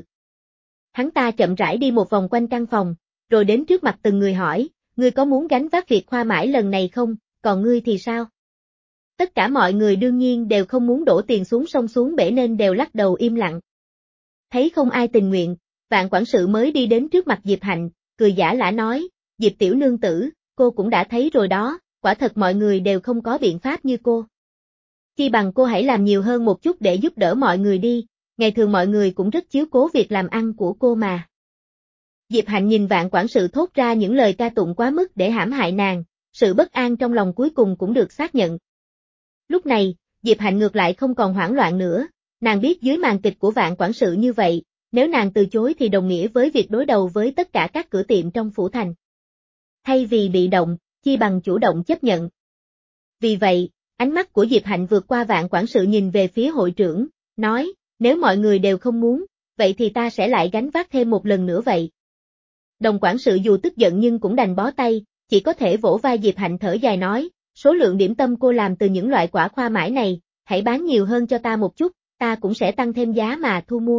Hắn ta chậm rãi đi một vòng quanh căn phòng, rồi đến trước mặt từng người hỏi, ngươi có muốn gánh vác việc khoa mãi lần này không, còn ngươi thì sao? Tất cả mọi người đương nhiên đều không muốn đổ tiền xuống sông xuống bể nên đều lắc đầu im lặng. Thấy không ai tình nguyện, vạn quản sự mới đi đến trước mặt Diệp Hạnh, cười giả lả nói, Diệp tiểu nương tử, cô cũng đã thấy rồi đó, quả thật mọi người đều không có biện pháp như cô. Chi bằng cô hãy làm nhiều hơn một chút để giúp đỡ mọi người đi, ngày thường mọi người cũng rất chiếu cố việc làm ăn của cô mà. Diệp Hạnh nhìn vạn quản sự thốt ra những lời ca tụng quá mức để hãm hại nàng, sự bất an trong lòng cuối cùng cũng được xác nhận. Lúc này, Diệp Hạnh ngược lại không còn hoảng loạn nữa, nàng biết dưới màn kịch của vạn quản sự như vậy, nếu nàng từ chối thì đồng nghĩa với việc đối đầu với tất cả các cửa tiệm trong phủ thành. Thay vì bị động, chi bằng chủ động chấp nhận. Vì vậy, ánh mắt của Diệp Hạnh vượt qua vạn quản sự nhìn về phía hội trưởng, nói, nếu mọi người đều không muốn, vậy thì ta sẽ lại gánh vác thêm một lần nữa vậy. Đồng quản sự dù tức giận nhưng cũng đành bó tay, chỉ có thể vỗ vai Diệp Hạnh thở dài nói, số lượng điểm tâm cô làm từ những loại quả khoa mãi này, hãy bán nhiều hơn cho ta một chút, ta cũng sẽ tăng thêm giá mà thu mua.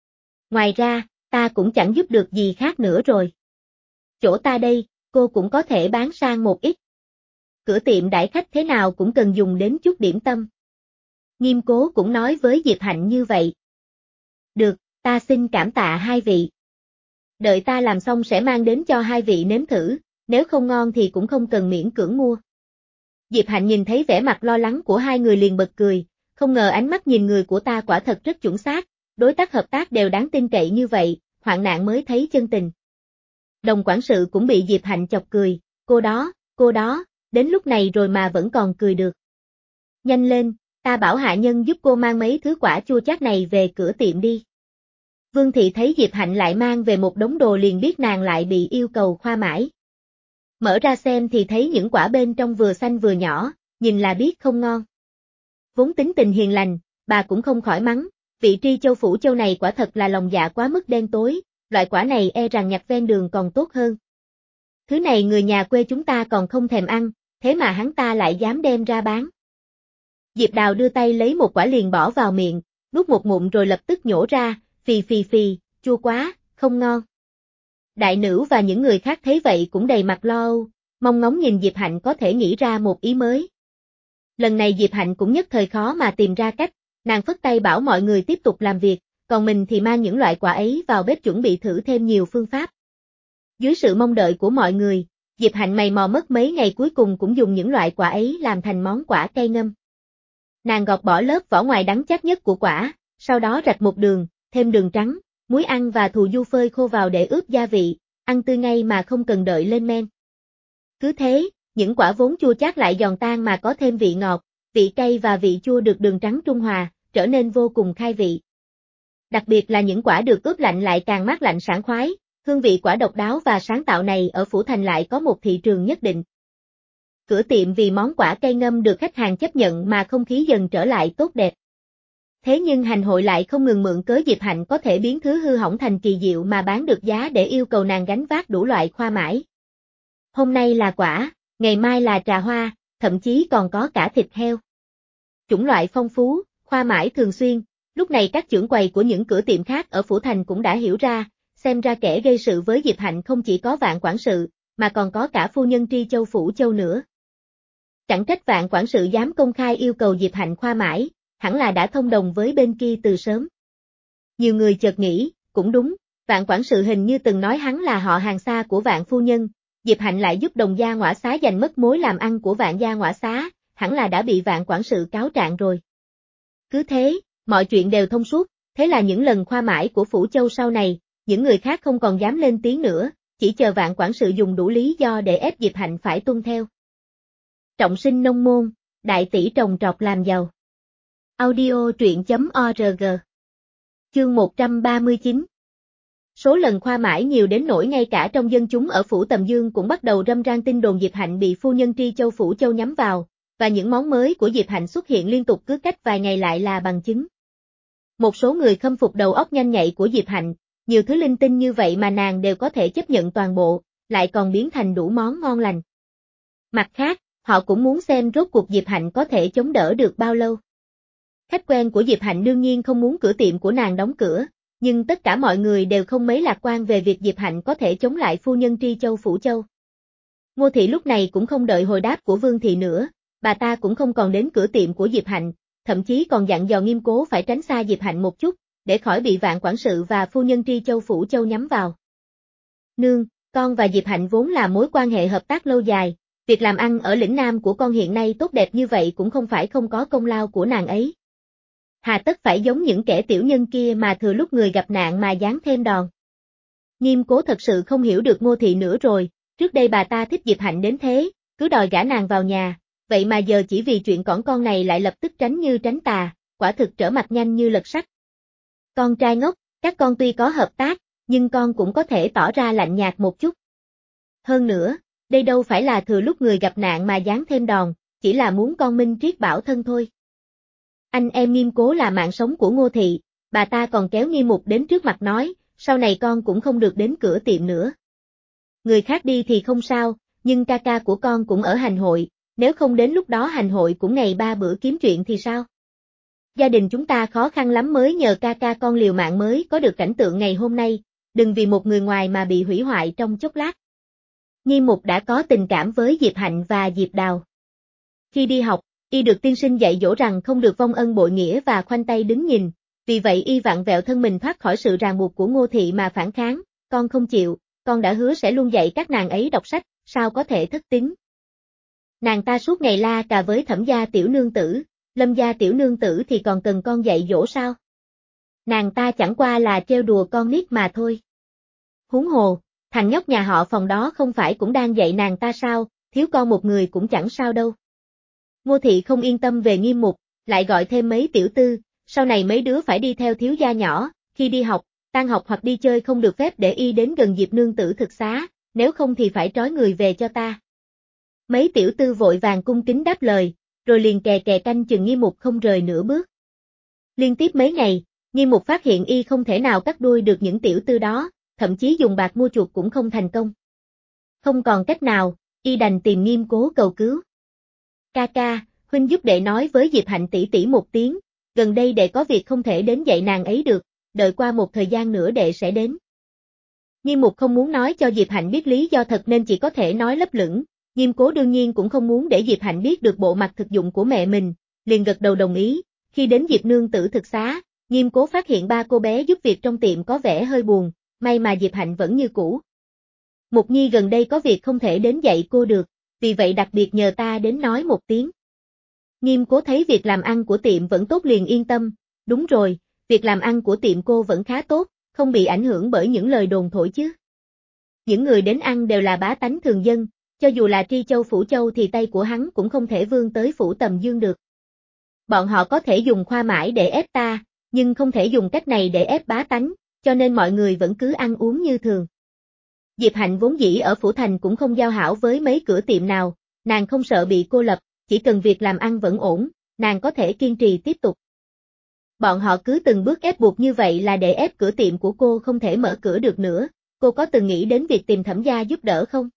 Ngoài ra, ta cũng chẳng giúp được gì khác nữa rồi. Chỗ ta đây, cô cũng có thể bán sang một ít. Cửa tiệm đãi khách thế nào cũng cần dùng đến chút điểm tâm. Nghiêm Cố cũng nói với Diệp Hạnh như vậy. Được, ta xin cảm tạ hai vị. Đợi ta làm xong sẽ mang đến cho hai vị nếm thử, nếu không ngon thì cũng không cần miễn cưỡng mua. Diệp Hạnh nhìn thấy vẻ mặt lo lắng của hai người liền bật cười, không ngờ ánh mắt nhìn người của ta quả thật rất chuẩn xác, đối tác hợp tác đều đáng tin cậy như vậy, hoạn nạn mới thấy chân tình. Đồng quản sự cũng bị Diệp Hạnh chọc cười, cô đó, cô đó, đến lúc này rồi mà vẫn còn cười được. Nhanh lên, ta bảo hạ nhân giúp cô mang mấy thứ quả chua chát này về cửa tiệm đi. Vương Thị thấy Diệp Hạnh lại mang về một đống đồ liền biết nàng lại bị yêu cầu khoa mãi. Mở ra xem thì thấy những quả bên trong vừa xanh vừa nhỏ, nhìn là biết không ngon. Vốn tính tình hiền lành, bà cũng không khỏi mắng, vị Tri Châu Phủ Châu này quả thật là lòng dạ quá mức đen tối, loại quả này e rằng nhặt ven đường còn tốt hơn. Thứ này người nhà quê chúng ta còn không thèm ăn, thế mà hắn ta lại dám đem ra bán. Diệp Đào đưa tay lấy một quả liền bỏ vào miệng, nuốt một ngụm rồi lập tức nhổ ra, phì phì phì, chua quá, không ngon. Đại nữ và những người khác thấy vậy cũng đầy mặt lo âu, mong ngóng nhìn Diệp Hạnh có thể nghĩ ra một ý mới. Lần này Diệp Hạnh cũng nhất thời khó mà tìm ra cách, nàng phất tay bảo mọi người tiếp tục làm việc, còn mình thì mang những loại quả ấy vào bếp chuẩn bị thử thêm nhiều phương pháp. Dưới sự mong đợi của mọi người, Diệp Hạnh mày mò mất mấy ngày cuối cùng cũng dùng những loại quả ấy làm thành món quả cây ngâm. Nàng gọt bỏ lớp vỏ ngoài đắng chát nhất của quả, sau đó rạch một đường, thêm đường trắng, muối ăn và thù du phơi khô vào để ướp gia vị, ăn tươi ngay mà không cần đợi lên men. Cứ thế, những quả vốn chua chát lại giòn tan mà có thêm vị ngọt, vị cay và vị chua được đường trắng trung hòa, trở nên vô cùng khai vị. Đặc biệt là những quả được ướp lạnh lại càng mát lạnh sảng khoái, hương vị quả độc đáo và sáng tạo này ở Phủ Thành lại có một thị trường nhất định. Cửa tiệm vì món quả cây ngâm được khách hàng chấp nhận mà không khí dần trở lại tốt đẹp. Thế nhưng hành hội lại không ngừng mượn cớ Diệp Hạnh có thể biến thứ hư hỏng thành kỳ diệu mà bán được giá để yêu cầu nàng gánh vác đủ loại khoa mãi. Hôm nay là quả, ngày mai là trà hoa, thậm chí còn có cả thịt heo. Chủng loại phong phú, khoa mãi thường xuyên, lúc này các trưởng quầy của những cửa tiệm khác ở Phủ Thành cũng đã hiểu ra, xem ra kẻ gây sự với Diệp Hạnh không chỉ có Vạn quản sự, mà còn có cả phu nhân Tri Châu Phủ Châu nữa. Chẳng trách Vạn quản sự dám công khai yêu cầu Diệp Hạnh khoa mãi, hẳn là đã thông đồng với bên kia từ sớm. Nhiều người chợt nghĩ, cũng đúng, Vạn quản sự hình như từng nói hắn là họ hàng xa của Vạn phu nhân, Diệp Hạnh lại giúp Đồng gia Ngõa Xá giành mất mối làm ăn của Vạn gia Ngõa Xá, hẳn là đã bị Vạn quản sự cáo trạng rồi. Cứ thế, mọi chuyện đều thông suốt, thế là những lần khoa mãi của Phủ Châu sau này, những người khác không còn dám lên tiếng nữa, chỉ chờ Vạn quản sự dùng đủ lý do để ép Diệp Hạnh phải tuân theo. Trọng sinh nông môn, đại tỷ trồng trọt làm giàu. Audio truyện chấm org. Chương một trăm ba mươi chín. Số lần khoa mãi nhiều đến nỗi ngay cả trong dân chúng ở Phủ Tầm Dương cũng bắt đầu râm ran tin đồn Diệp Hạnh bị phu nhân Tri Châu Phủ Châu nhắm vào, và những món mới của Diệp Hạnh xuất hiện liên tục cứ cách vài ngày lại là bằng chứng. Một số người khâm phục đầu óc nhanh nhạy của Diệp Hạnh, nhiều thứ linh tinh như vậy mà nàng đều có thể chấp nhận toàn bộ, lại còn biến thành đủ món ngon lành. Mặt khác, họ cũng muốn xem rốt cuộc Diệp Hạnh có thể chống đỡ được bao lâu. Khách quen của Diệp Hạnh đương nhiên không muốn cửa tiệm của nàng đóng cửa, nhưng tất cả mọi người đều không mấy lạc quan về việc Diệp Hạnh có thể chống lại phu nhân Tri Châu Phủ Châu. Ngô Thị lúc này cũng không đợi hồi đáp của Vương Thị nữa, bà ta cũng không còn đến cửa tiệm của Diệp Hạnh, thậm chí còn dặn dò Nghiêm Cố phải tránh xa Diệp Hạnh một chút, để khỏi bị Vạn quản sự và phu nhân Tri Châu Phủ Châu nhắm vào. Nương, con và Diệp Hạnh vốn là mối quan hệ hợp tác lâu dài, việc làm ăn ở lĩnh Nam của con hiện nay tốt đẹp như vậy cũng không phải không có công lao của nàng ấy. Hà tất phải giống những kẻ tiểu nhân kia mà thừa lúc người gặp nạn mà giáng thêm đòn. Nghiêm Cố thật sự không hiểu được Ngô Thị nữa rồi, trước đây bà ta thích Diệp Hạnh đến thế, cứ đòi gả nàng vào nhà, vậy mà giờ chỉ vì chuyện cỏn con này lại lập tức tránh như tránh tà, quả thực trở mặt nhanh như lật sắt. Con trai ngốc, các con tuy có hợp tác, nhưng con cũng có thể tỏ ra lạnh nhạt một chút. Hơn nữa, đây đâu phải là thừa lúc người gặp nạn mà giáng thêm đòn, chỉ là muốn con minh triết bảo thân thôi. Anh em Nghiêm Cố là mạng sống của Ngô Thị, bà ta còn kéo Nghiêm Mục đến trước mặt nói, sau này con cũng không được đến cửa tiệm nữa. Người khác đi thì không sao, nhưng ca ca của con cũng ở hành hội, nếu không đến lúc đó hành hội cũng ngày ba bữa kiếm chuyện thì sao? Gia đình chúng ta khó khăn lắm mới nhờ ca ca con liều mạng mới có được cảnh tượng ngày hôm nay, đừng vì một người ngoài mà bị hủy hoại trong chốc lát. Nghiêm Mục đã có tình cảm với Diệp Hạnh và Diệp Đào. Khi đi học, y được tiên sinh dạy dỗ rằng không được vong ân bội nghĩa và khoanh tay đứng nhìn, vì vậy y vặn vẹo thân mình thoát khỏi sự ràng buộc của Ngô Thị mà phản kháng, con không chịu, con đã hứa sẽ luôn dạy các nàng ấy đọc sách, sao có thể thất tín. Nàng ta suốt ngày la cà với Thẩm gia tiểu nương tử, Lâm gia tiểu nương tử thì còn cần con dạy dỗ sao? Nàng ta chẳng qua là trêu đùa con nít mà thôi. Huống hồ, thằng nhóc nhà họ Phòng đó không phải cũng đang dạy nàng ta sao, thiếu con một người cũng chẳng sao đâu. Ngô Thị không yên tâm về Nghiêm Mục, lại gọi thêm mấy tiểu tư, sau này mấy đứa phải đi theo thiếu gia nhỏ, khi đi học, tan học hoặc đi chơi không được phép để y đến gần Diệp nương tử thực xá, nếu không thì phải trói người về cho ta. Mấy tiểu tư vội vàng cung kính đáp lời, rồi liền kè kè canh chừng Nghiêm Mục không rời nửa bước. Liên tiếp mấy ngày, Nghiêm Mục phát hiện y không thể nào cắt đuôi được những tiểu tư đó, thậm chí dùng bạc mua chuộc cũng không thành công. Không còn cách nào, y đành tìm Nghiêm Cố cầu cứu. Ca ca, huynh giúp đệ nói với Diệp Hạnh tỷ tỷ một tiếng, gần đây đệ có việc không thể đến dạy nàng ấy được, đợi qua một thời gian nữa đệ sẽ đến. Nghiêm Mục không muốn nói cho Diệp Hạnh biết lý do thật nên chỉ có thể nói lấp lửng, Nghiêm Cố đương nhiên cũng không muốn để Diệp Hạnh biết được bộ mặt thực dụng của mẹ mình, liền gật đầu đồng ý. Khi đến Diệp nương tử thực xá, Nghiêm Cố phát hiện ba cô bé giúp việc trong tiệm có vẻ hơi buồn, may mà Diệp Hạnh vẫn như cũ. Mục Nhi gần đây có việc không thể đến dạy cô được, vì vậy đặc biệt nhờ ta đến nói một tiếng. Nghiêm Cố thấy việc làm ăn của tiệm vẫn tốt liền yên tâm, đúng rồi, việc làm ăn của tiệm cô vẫn khá tốt, không bị ảnh hưởng bởi những lời đồn thổi chứ. Những người đến ăn đều là bá tánh thường dân, cho dù là Tri Châu Phủ Châu thì tay của hắn cũng không thể vươn tới Phủ Tầm Dương được. Bọn họ có thể dùng khoa mãi để ép ta, nhưng không thể dùng cách này để ép bá tánh, cho nên mọi người vẫn cứ ăn uống như thường. Diệp Hạnh vốn dĩ ở Phủ Thành cũng không giao hảo với mấy cửa tiệm nào, nàng không sợ bị cô lập, chỉ cần việc làm ăn vẫn ổn, nàng có thể kiên trì tiếp tục. Bọn họ cứ từng bước ép buộc như vậy là để ép cửa tiệm của cô không thể mở cửa được nữa, cô có từng nghĩ đến việc tìm Thẩm gia giúp đỡ không?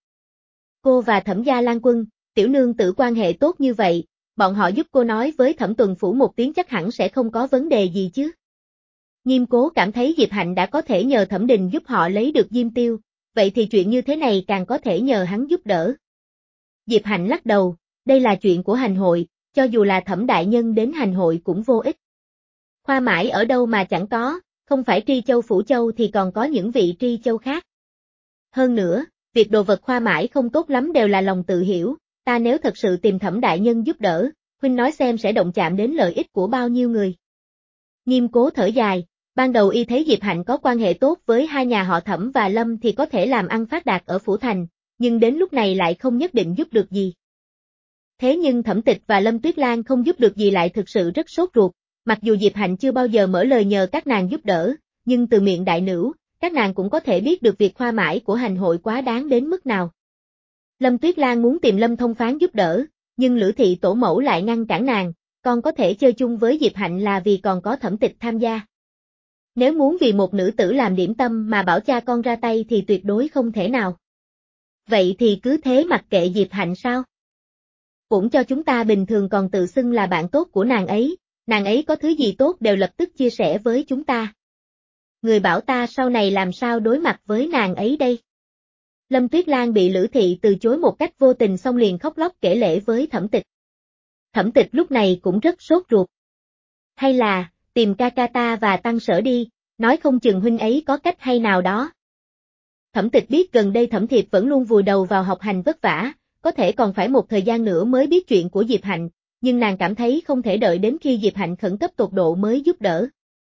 Cô và Thẩm gia Lan Quân, tiểu nương tử quan hệ tốt như vậy, bọn họ giúp cô nói với Thẩm Tuần Phủ một tiếng chắc hẳn sẽ không có vấn đề gì chứ. Nghiêm Cố cảm thấy Diệp Hạnh đã có thể nhờ Thẩm Đình giúp họ lấy được Diêm Tiêu, vậy thì chuyện như thế này càng có thể nhờ hắn giúp đỡ. Diệp Hạnh lắc đầu, đây là chuyện của hành hội, cho dù là Thẩm đại nhân đến hành hội cũng vô ích. Khoa mãi ở đâu mà chẳng có, không phải Tri Châu Phủ Châu thì còn có những vị Tri Châu khác. Hơn nữa, việc đồ vật khoa mãi không tốt lắm đều là lòng tự hiểu, ta nếu thật sự tìm Thẩm đại nhân giúp đỡ, huynh nói xem sẽ động chạm đến lợi ích của bao nhiêu người. Nghiêm Cố thở dài, ban đầu y thấy Diệp Hạnh có quan hệ tốt với hai nhà họ Thẩm và Lâm thì có thể làm ăn phát đạt ở Phủ Thành, nhưng đến lúc này lại không nhất định giúp được gì. Thế nhưng Thẩm Tịch và Lâm Tuyết Lan không giúp được gì lại thực sự rất sốt ruột, mặc dù Diệp Hạnh chưa bao giờ mở lời nhờ các nàng giúp đỡ, nhưng từ miệng đại nữ, các nàng cũng có thể biết được việc khoa mãi của hành hội quá đáng đến mức nào. Lâm Tuyết Lan muốn tìm Lâm Thông Phán giúp đỡ, nhưng Lữ Thị tổ mẫu lại ngăn cản nàng, con có thể chơi chung với Diệp Hạnh là vì còn có Thẩm Tịch tham gia. Nếu muốn vì một nữ tử làm điểm tâm mà bảo cha con ra tay thì tuyệt đối không thể nào. Vậy thì cứ thế mặc kệ Diệp Hạnh sao? Cũng cho chúng ta bình thường còn tự xưng là bạn tốt của nàng ấy, nàng ấy có thứ gì tốt đều lập tức chia sẻ với chúng ta. Người bảo ta sau này làm sao đối mặt với nàng ấy đây? Lâm Tuyết Lan bị Lữ Thị từ chối một cách vô tình xong liền khóc lóc kể lể với Thẩm Tịch. Thẩm Tịch lúc này cũng rất sốt ruột. Hay là, tìm ca ca ta và Tăng Sở đi, nói không chừng huynh ấy có cách hay nào đó. Thẩm Tịch biết gần đây Thẩm Thiệp vẫn luôn vùi đầu vào học hành vất vả, có thể còn phải một thời gian nữa mới biết chuyện của Diệp Hạnh, nhưng nàng cảm thấy không thể đợi đến khi Diệp Hạnh khẩn cấp tột độ mới giúp đỡ.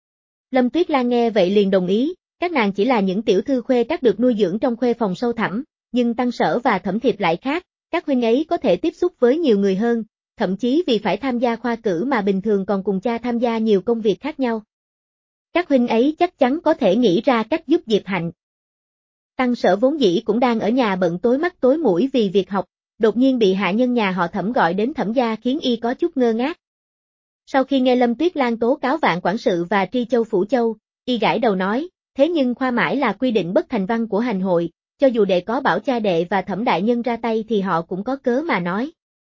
Lâm Tuyết Lan nghe vậy liền đồng ý, các nàng chỉ là những tiểu thư khuê các được nuôi dưỡng trong khuê phòng sâu thẳm, nhưng Tăng Sở và Thẩm Thiệp lại khác, các huynh ấy có thể tiếp xúc với nhiều người hơn, thậm chí vì phải tham gia khoa cử mà bình thường còn cùng cha tham gia nhiều công việc khác nhau. Các huynh ấy chắc chắn có thể nghĩ ra cách giúp Diệp Hạnh. Tăng Sở vốn dĩ cũng đang ở nhà bận tối mắt tối mũi vì việc học, đột nhiên bị hạ nhân nhà họ Thẩm gọi đến Thẩm gia khiến y có chút ngơ ngác. Sau khi nghe Lâm Tuyết Lan tố cáo Vạn Quản sự và Tri Châu Phủ Châu, y gãi đầu nói, thế nhưng khoa mãi là quy định bất thành văn của hành hội, cho dù đệ có bảo cha đệ và Thẩm đại nhân ra tay thì họ cũng có cớ mà nói.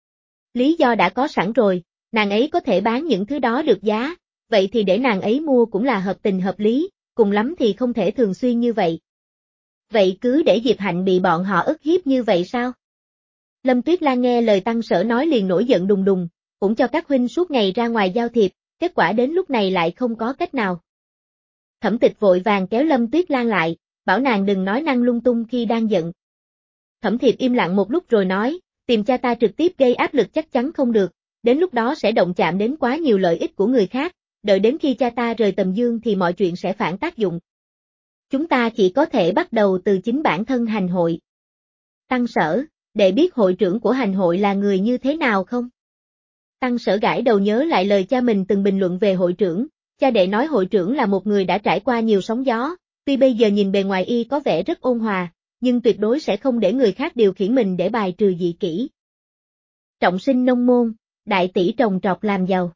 Lý do đã có sẵn rồi, nàng ấy có thể bán những thứ đó được giá, vậy thì để nàng ấy mua cũng là hợp tình hợp lý, cùng lắm thì không thể thường xuyên như vậy. Vậy cứ để Diệp Hạnh bị bọn họ ức hiếp như vậy sao? Lâm Tuyết Lan nghe lời Tăng Sở nói liền nổi giận đùng đùng, cũng cho các huynh suốt ngày ra ngoài giao thiệp, kết quả đến lúc này lại không có cách nào. Thẩm Tịch vội vàng kéo Lâm Tuyết Lan lại, bảo nàng đừng nói năng lung tung khi đang giận. Thẩm Thiệp im lặng một lúc rồi nói, tìm cha ta trực tiếp gây áp lực chắc chắn không được, đến lúc đó sẽ động chạm đến quá nhiều lợi ích của người khác, đợi đến khi cha ta rời Tầm Dương thì mọi chuyện sẽ phản tác dụng. Chúng ta chỉ có thể bắt đầu từ chính bản thân hành hội. Tăng Sở, đệ biết hội trưởng của hành hội là người như thế nào không? Tăng Sở gãi đầu nhớ lại lời cha mình từng bình luận về hội trưởng, cha đệ nói hội trưởng là một người đã trải qua nhiều sóng gió, tuy bây giờ nhìn bề ngoài y có vẻ rất ôn hòa, nhưng tuyệt đối sẽ không để người khác điều khiển mình để bài trừ dị kỷ. Trọng sinh nông môn, đại tỷ trồng trọt làm giàu.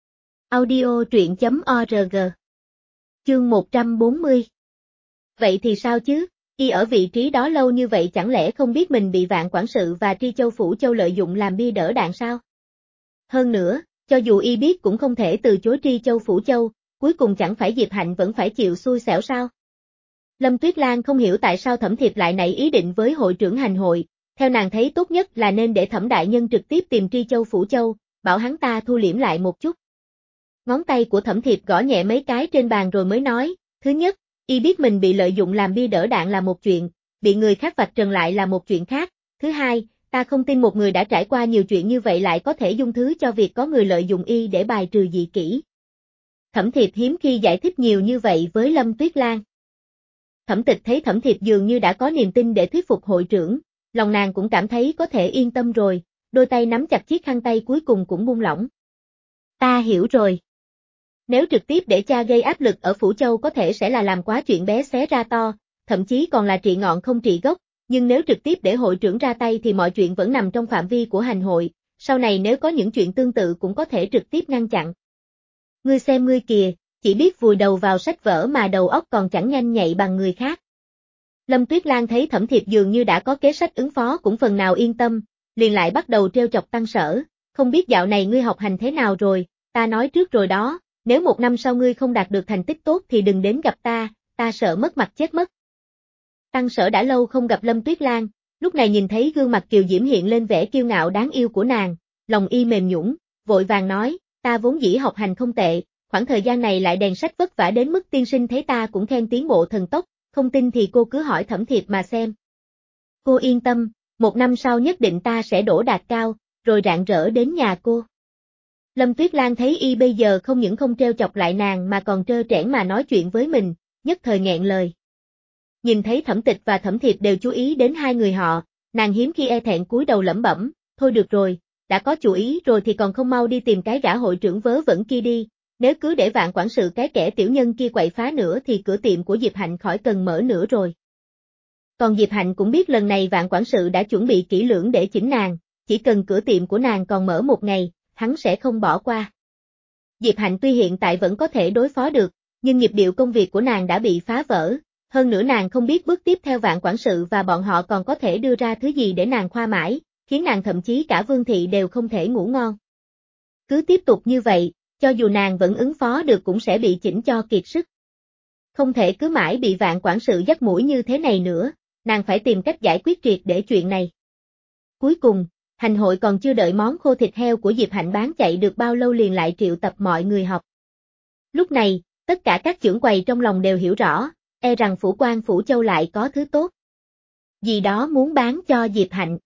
Audio truyện chấm org. Chương một trăm bốn mươi. Vậy thì sao chứ, y ở vị trí đó lâu như vậy chẳng lẽ không biết mình bị Vạn Quản sự và Tri Châu Phủ Châu lợi dụng làm bia đỡ đạn sao? Hơn nữa, Cho dù y biết cũng không thể từ chối Tri Châu Phủ Châu, cuối cùng chẳng phải Diệp Hạnh vẫn phải chịu xui xẻo sao? Lâm Tuyết Lan không hiểu tại sao Thẩm Thiệp lại nảy ý định với hội trưởng hành hội, theo nàng thấy tốt nhất là nên để Thẩm đại nhân trực tiếp tìm Tri Châu Phủ Châu, bảo hắn ta thu liễm lại một chút. Ngón tay của Thẩm Thiệp gõ nhẹ mấy cái trên bàn rồi mới nói, thứ nhất, y biết mình bị lợi dụng làm bia đỡ đạn là một chuyện, bị người khác vạch trần lại là một chuyện khác, thứ hai, ta không tin một người đã trải qua nhiều chuyện như vậy lại có thể dung thứ cho việc có người lợi dụng y để bài trừ dị kỷ. Thẩm Thiệp hiếm khi giải thích nhiều như vậy với Lâm Tuyết Lan. Thẩm Tịch thấy Thẩm Thiệp dường như đã có niềm tin để thuyết phục hội trưởng, lòng nàng cũng cảm thấy có thể yên tâm rồi, đôi tay nắm chặt chiếc khăn tay cuối cùng cũng buông lỏng. Ta hiểu rồi. Nếu trực tiếp để cha gây áp lực ở Phủ Châu có thể sẽ là làm quá chuyện bé xé ra to, thậm chí còn là trị ngọn không trị gốc, nhưng nếu trực tiếp để hội trưởng ra tay thì mọi chuyện vẫn nằm trong phạm vi của hành hội, sau này nếu có những chuyện tương tự cũng có thể trực tiếp ngăn chặn. Ngươi xem ngươi kìa, chỉ biết vùi đầu vào sách vở mà đầu óc còn chẳng nhanh nhạy bằng người khác. Lâm Tuyết Lan thấy Thẩm Thiệp dường như đã có kế sách ứng phó cũng phần nào yên tâm, liền lại bắt đầu trêu chọc Tăng Sở, không biết dạo này ngươi học hành thế nào rồi, ta nói trước rồi đó, nếu một năm sau ngươi không đạt được thành tích tốt thì đừng đến gặp ta, ta sợ mất mặt chết mất. Tăng Sở đã lâu không gặp Lâm Tuyết Lan, lúc này nhìn thấy gương mặt kiều diễm hiện lên vẻ kiêu ngạo đáng yêu của nàng, lòng y mềm nhũn, vội vàng nói, ta vốn dĩ học hành không tệ, khoảng thời gian này lại đèn sách vất vả đến mức tiên sinh thấy ta cũng khen tiến bộ thần tốc, không tin thì cô cứ hỏi Thẩm Thiệp mà xem. Cô yên tâm, một năm sau nhất định ta sẽ đỗ đạt cao, rồi rạng rỡ đến nhà cô. Lâm Tuyết Lan thấy y bây giờ không những không trêu chọc lại nàng mà còn trơ trẽn mà nói chuyện với mình, nhất thời nghẹn lời. Nhìn thấy Thẩm Tịch và Thẩm Thiệp đều chú ý đến hai người họ, nàng hiếm khi e thẹn cúi đầu lẩm bẩm, thôi được rồi, đã có chủ ý rồi thì còn không mau đi tìm cái gã hội trưởng vớ vẩn kia đi, nếu cứ để Vạn quản sự cái kẻ tiểu nhân kia quậy phá nữa thì cửa tiệm của Diệp Hạnh khỏi cần mở nữa rồi. Còn Diệp Hạnh cũng biết lần này Vạn quản sự đã chuẩn bị kỹ lưỡng để chỉnh nàng, chỉ cần cửa tiệm của nàng còn mở một ngày, hắn sẽ không bỏ qua. Diệp Hạnh tuy hiện tại vẫn có thể đối phó được, nhưng nhịp điệu công việc của nàng đã bị phá vỡ, hơn nữa nàng không biết bước tiếp theo Vạn quản sự và bọn họ còn có thể đưa ra thứ gì để nàng khoa mãi, khiến nàng thậm chí cả Vương thị đều không thể ngủ ngon. Cứ tiếp tục như vậy, cho dù nàng vẫn ứng phó được cũng sẽ bị chỉnh cho kiệt sức. Không thể cứ mãi bị Vạn quản sự dắt mũi như thế này nữa, nàng phải tìm cách giải quyết triệt để chuyện này. Cuối cùng, hành hội còn chưa đợi món khô thịt heo của Diệp Hạnh bán chạy được bao lâu liền lại triệu tập mọi người họp. Lúc này, tất cả các chưởng quầy trong lòng đều hiểu rõ, e rằng Phủ Quan Phủ Châu lại có thứ tốt gì đó muốn bán cho Diệp Hạnh.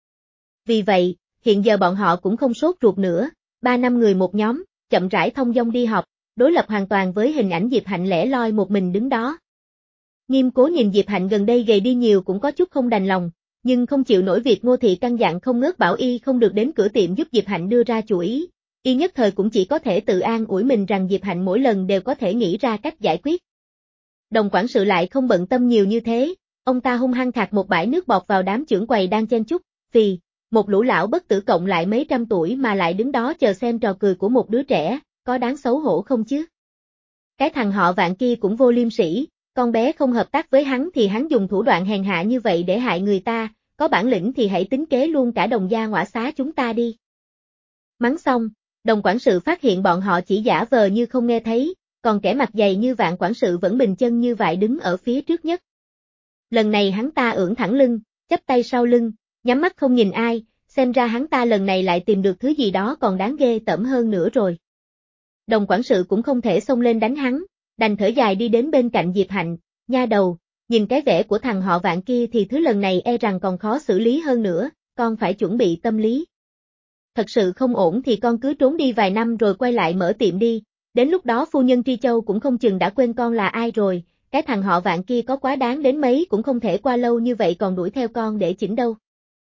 Vì vậy, hiện giờ bọn họ cũng không sốt ruột nữa, ba năm người một nhóm, chậm rãi thông dong đi họp, đối lập hoàn toàn với hình ảnh Diệp Hạnh lẻ loi một mình đứng đó. Nghiêm Cố nhìn Diệp Hạnh gần đây gầy đi nhiều cũng có chút không đành lòng, nhưng không chịu nổi việc Ngô Thị căn dặn không ngớt bảo y không được đến cửa tiệm giúp Diệp Hạnh đưa ra chủ ý, y nhất thời cũng chỉ có thể tự an ủi mình rằng Diệp Hạnh mỗi lần đều có thể nghĩ ra cách giải quyết. Đồng quản sự lại không bận tâm nhiều như thế, ông ta hung hăng khạc một bãi nước bọt vào đám chưởng quầy đang chen chúc, vì một lũ lão bất tử cộng lại mấy trăm tuổi mà lại đứng đó chờ xem trò cười của một đứa trẻ, có đáng xấu hổ không chứ? Cái thằng họ Vạn kia cũng vô liêm sỉ, con bé không hợp tác với hắn thì hắn dùng thủ đoạn hèn hạ như vậy để hại người ta, có bản lĩnh thì hãy tính kế luôn cả Đồng gia ngõa xá chúng ta đi. Mắng xong, Đồng quản sự phát hiện bọn họ chỉ giả vờ như không nghe thấy, còn kẻ mặt dày như Vạn quản sự vẫn bình chân như vậy đứng ở phía trước nhất. Lần này hắn ta ưỡn thẳng lưng, chắp tay sau lưng, nhắm mắt không nhìn ai, xem ra hắn ta lần này lại tìm được thứ gì đó còn đáng ghê tởm hơn nữa rồi. Đồng quản sự cũng không thể xông lên đánh hắn, đành thở dài đi đến bên cạnh Diệp Hạnh, nha đầu, nhìn cái vẻ của thằng họ Vạn kia thì thứ lần này e rằng còn khó xử lý hơn nữa, con phải chuẩn bị tâm lý. Thật sự không ổn thì con cứ trốn đi vài năm rồi quay lại mở tiệm đi, đến lúc đó phu nhân Tri Châu cũng không chừng đã quên con là ai rồi, cái thằng họ Vạn kia có quá đáng đến mấy cũng không thể qua lâu như vậy còn đuổi theo con để chỉnh đâu.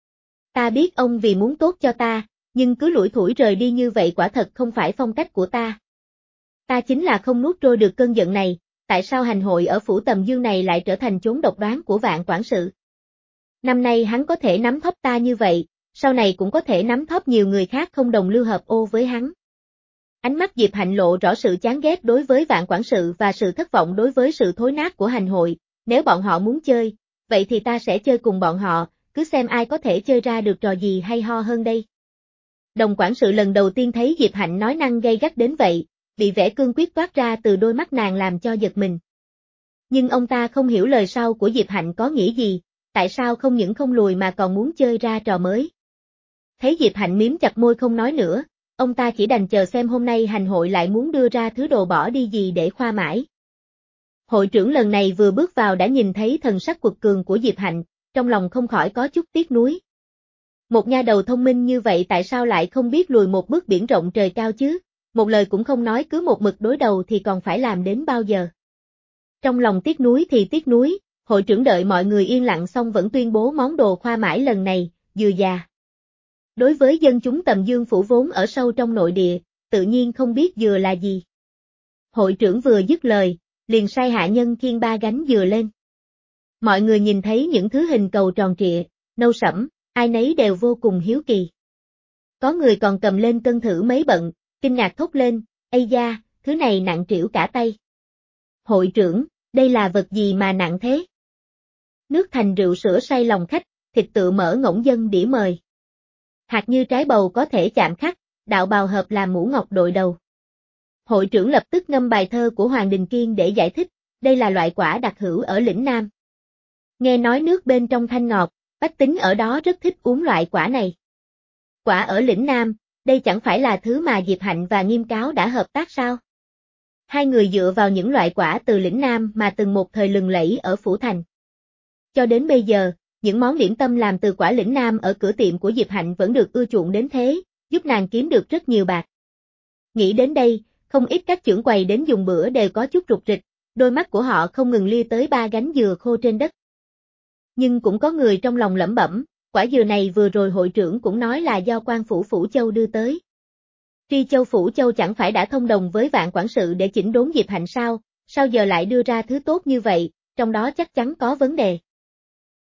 Ta biết ông vì muốn tốt cho ta, nhưng cứ lủi thủi rời đi như vậy quả thật không phải phong cách của ta. Ta chính là không nuốt trôi được cơn giận này, tại sao hành hội ở phủ Tầm Dương này lại trở thành chốn độc đoán của Vạn quản sự? Năm nay hắn có thể nắm thóp ta như vậy, sau này cũng có thể nắm thóp nhiều người khác không đồng lưu hợp ô với hắn. Ánh mắt Diệp Hạnh lộ rõ sự chán ghét đối với Vạn quản sự và sự thất vọng đối với sự thối nát của hành hội, nếu bọn họ muốn chơi, vậy thì ta sẽ chơi cùng bọn họ, cứ xem ai có thể chơi ra được trò gì hay ho hơn đây. Đồng quản sự lần đầu tiên thấy Diệp Hạnh nói năng gay gắt đến vậy, bị vẻ cương quyết toát ra từ đôi mắt nàng làm cho giật mình. Nhưng ông ta không hiểu lời sau của Diệp Hạnh có nghĩa gì, tại sao không những không lùi mà còn muốn chơi ra trò mới. Thấy Diệp Hạnh miếm chặt môi không nói nữa, ông ta chỉ đành chờ xem hôm nay hành hội lại muốn đưa ra thứ đồ bỏ đi gì để khoa mãi. Hội trưởng lần này vừa bước vào đã nhìn thấy thần sắc quật cường của Diệp Hạnh, trong lòng không khỏi có chút tiếc nuối. Một nha đầu thông minh như vậy tại sao lại không biết lùi một bước biển rộng trời cao chứ, một lời cũng không nói cứ một mực đối đầu thì còn phải làm đến bao giờ. Trong lòng tiếc nuối thì tiếc nuối, hội trưởng đợi mọi người yên lặng xong vẫn tuyên bố món đồ khoa mãi lần này, dừa già. Đối với dân chúng Tầm Dương Phủ vốn ở sâu trong nội địa, tự nhiên không biết dừa là gì. Hội trưởng vừa dứt lời, liền sai hạ nhân khiêng ba gánh dừa lên. Mọi người nhìn thấy những thứ hình cầu tròn trịa, nâu sẫm, ai nấy đều vô cùng hiếu kỳ. Có người còn cầm lên cân thử mấy bận, kinh ngạc thốt lên, ây da, thứ này nặng trĩu cả tay. Hội trưởng, đây là vật gì mà nặng thế? Nước thành rượu sữa say lòng khách, thịt tự mỡ ngỗng dân đĩa mời. Hạt như trái bầu có thể chạm khắc, đạo bào hợp làm mũ ngọc đội đầu. Hội trưởng lập tức ngâm bài thơ của Hoàng Đình Kiên để giải thích, đây là loại quả đặc hữu ở lĩnh Nam. Nghe nói nước bên trong thanh ngọt, bách tính ở đó rất thích uống loại quả này. Quả ở lĩnh Nam, đây chẳng phải là thứ mà Diệp Hạnh và Nghiêm Cáo đã hợp tác sao? Hai người dựa vào những loại quả từ lĩnh Nam mà từng một thời lừng lẫy ở Phủ Thành. Cho đến bây giờ, những món điểm tâm làm từ quả lĩnh Nam ở cửa tiệm của Diệp Hạnh vẫn được ưa chuộng đến thế, giúp nàng kiếm được rất nhiều bạc. Nghĩ đến đây, không ít các chưởng quầy đến dùng bữa đều có chút rục rịch, đôi mắt của họ không ngừng lia tới ba gánh dừa khô trên đất. Nhưng cũng có người trong lòng lẩm bẩm, quả dừa này vừa rồi hội trưởng cũng nói là do quan phủ Phủ Châu đưa tới. Tri Châu Phủ Châu chẳng phải đã thông đồng với Vạn quản sự để chỉnh đốn Diệp Hạnh sao, sao giờ lại đưa ra thứ tốt như vậy, trong đó chắc chắn có vấn đề.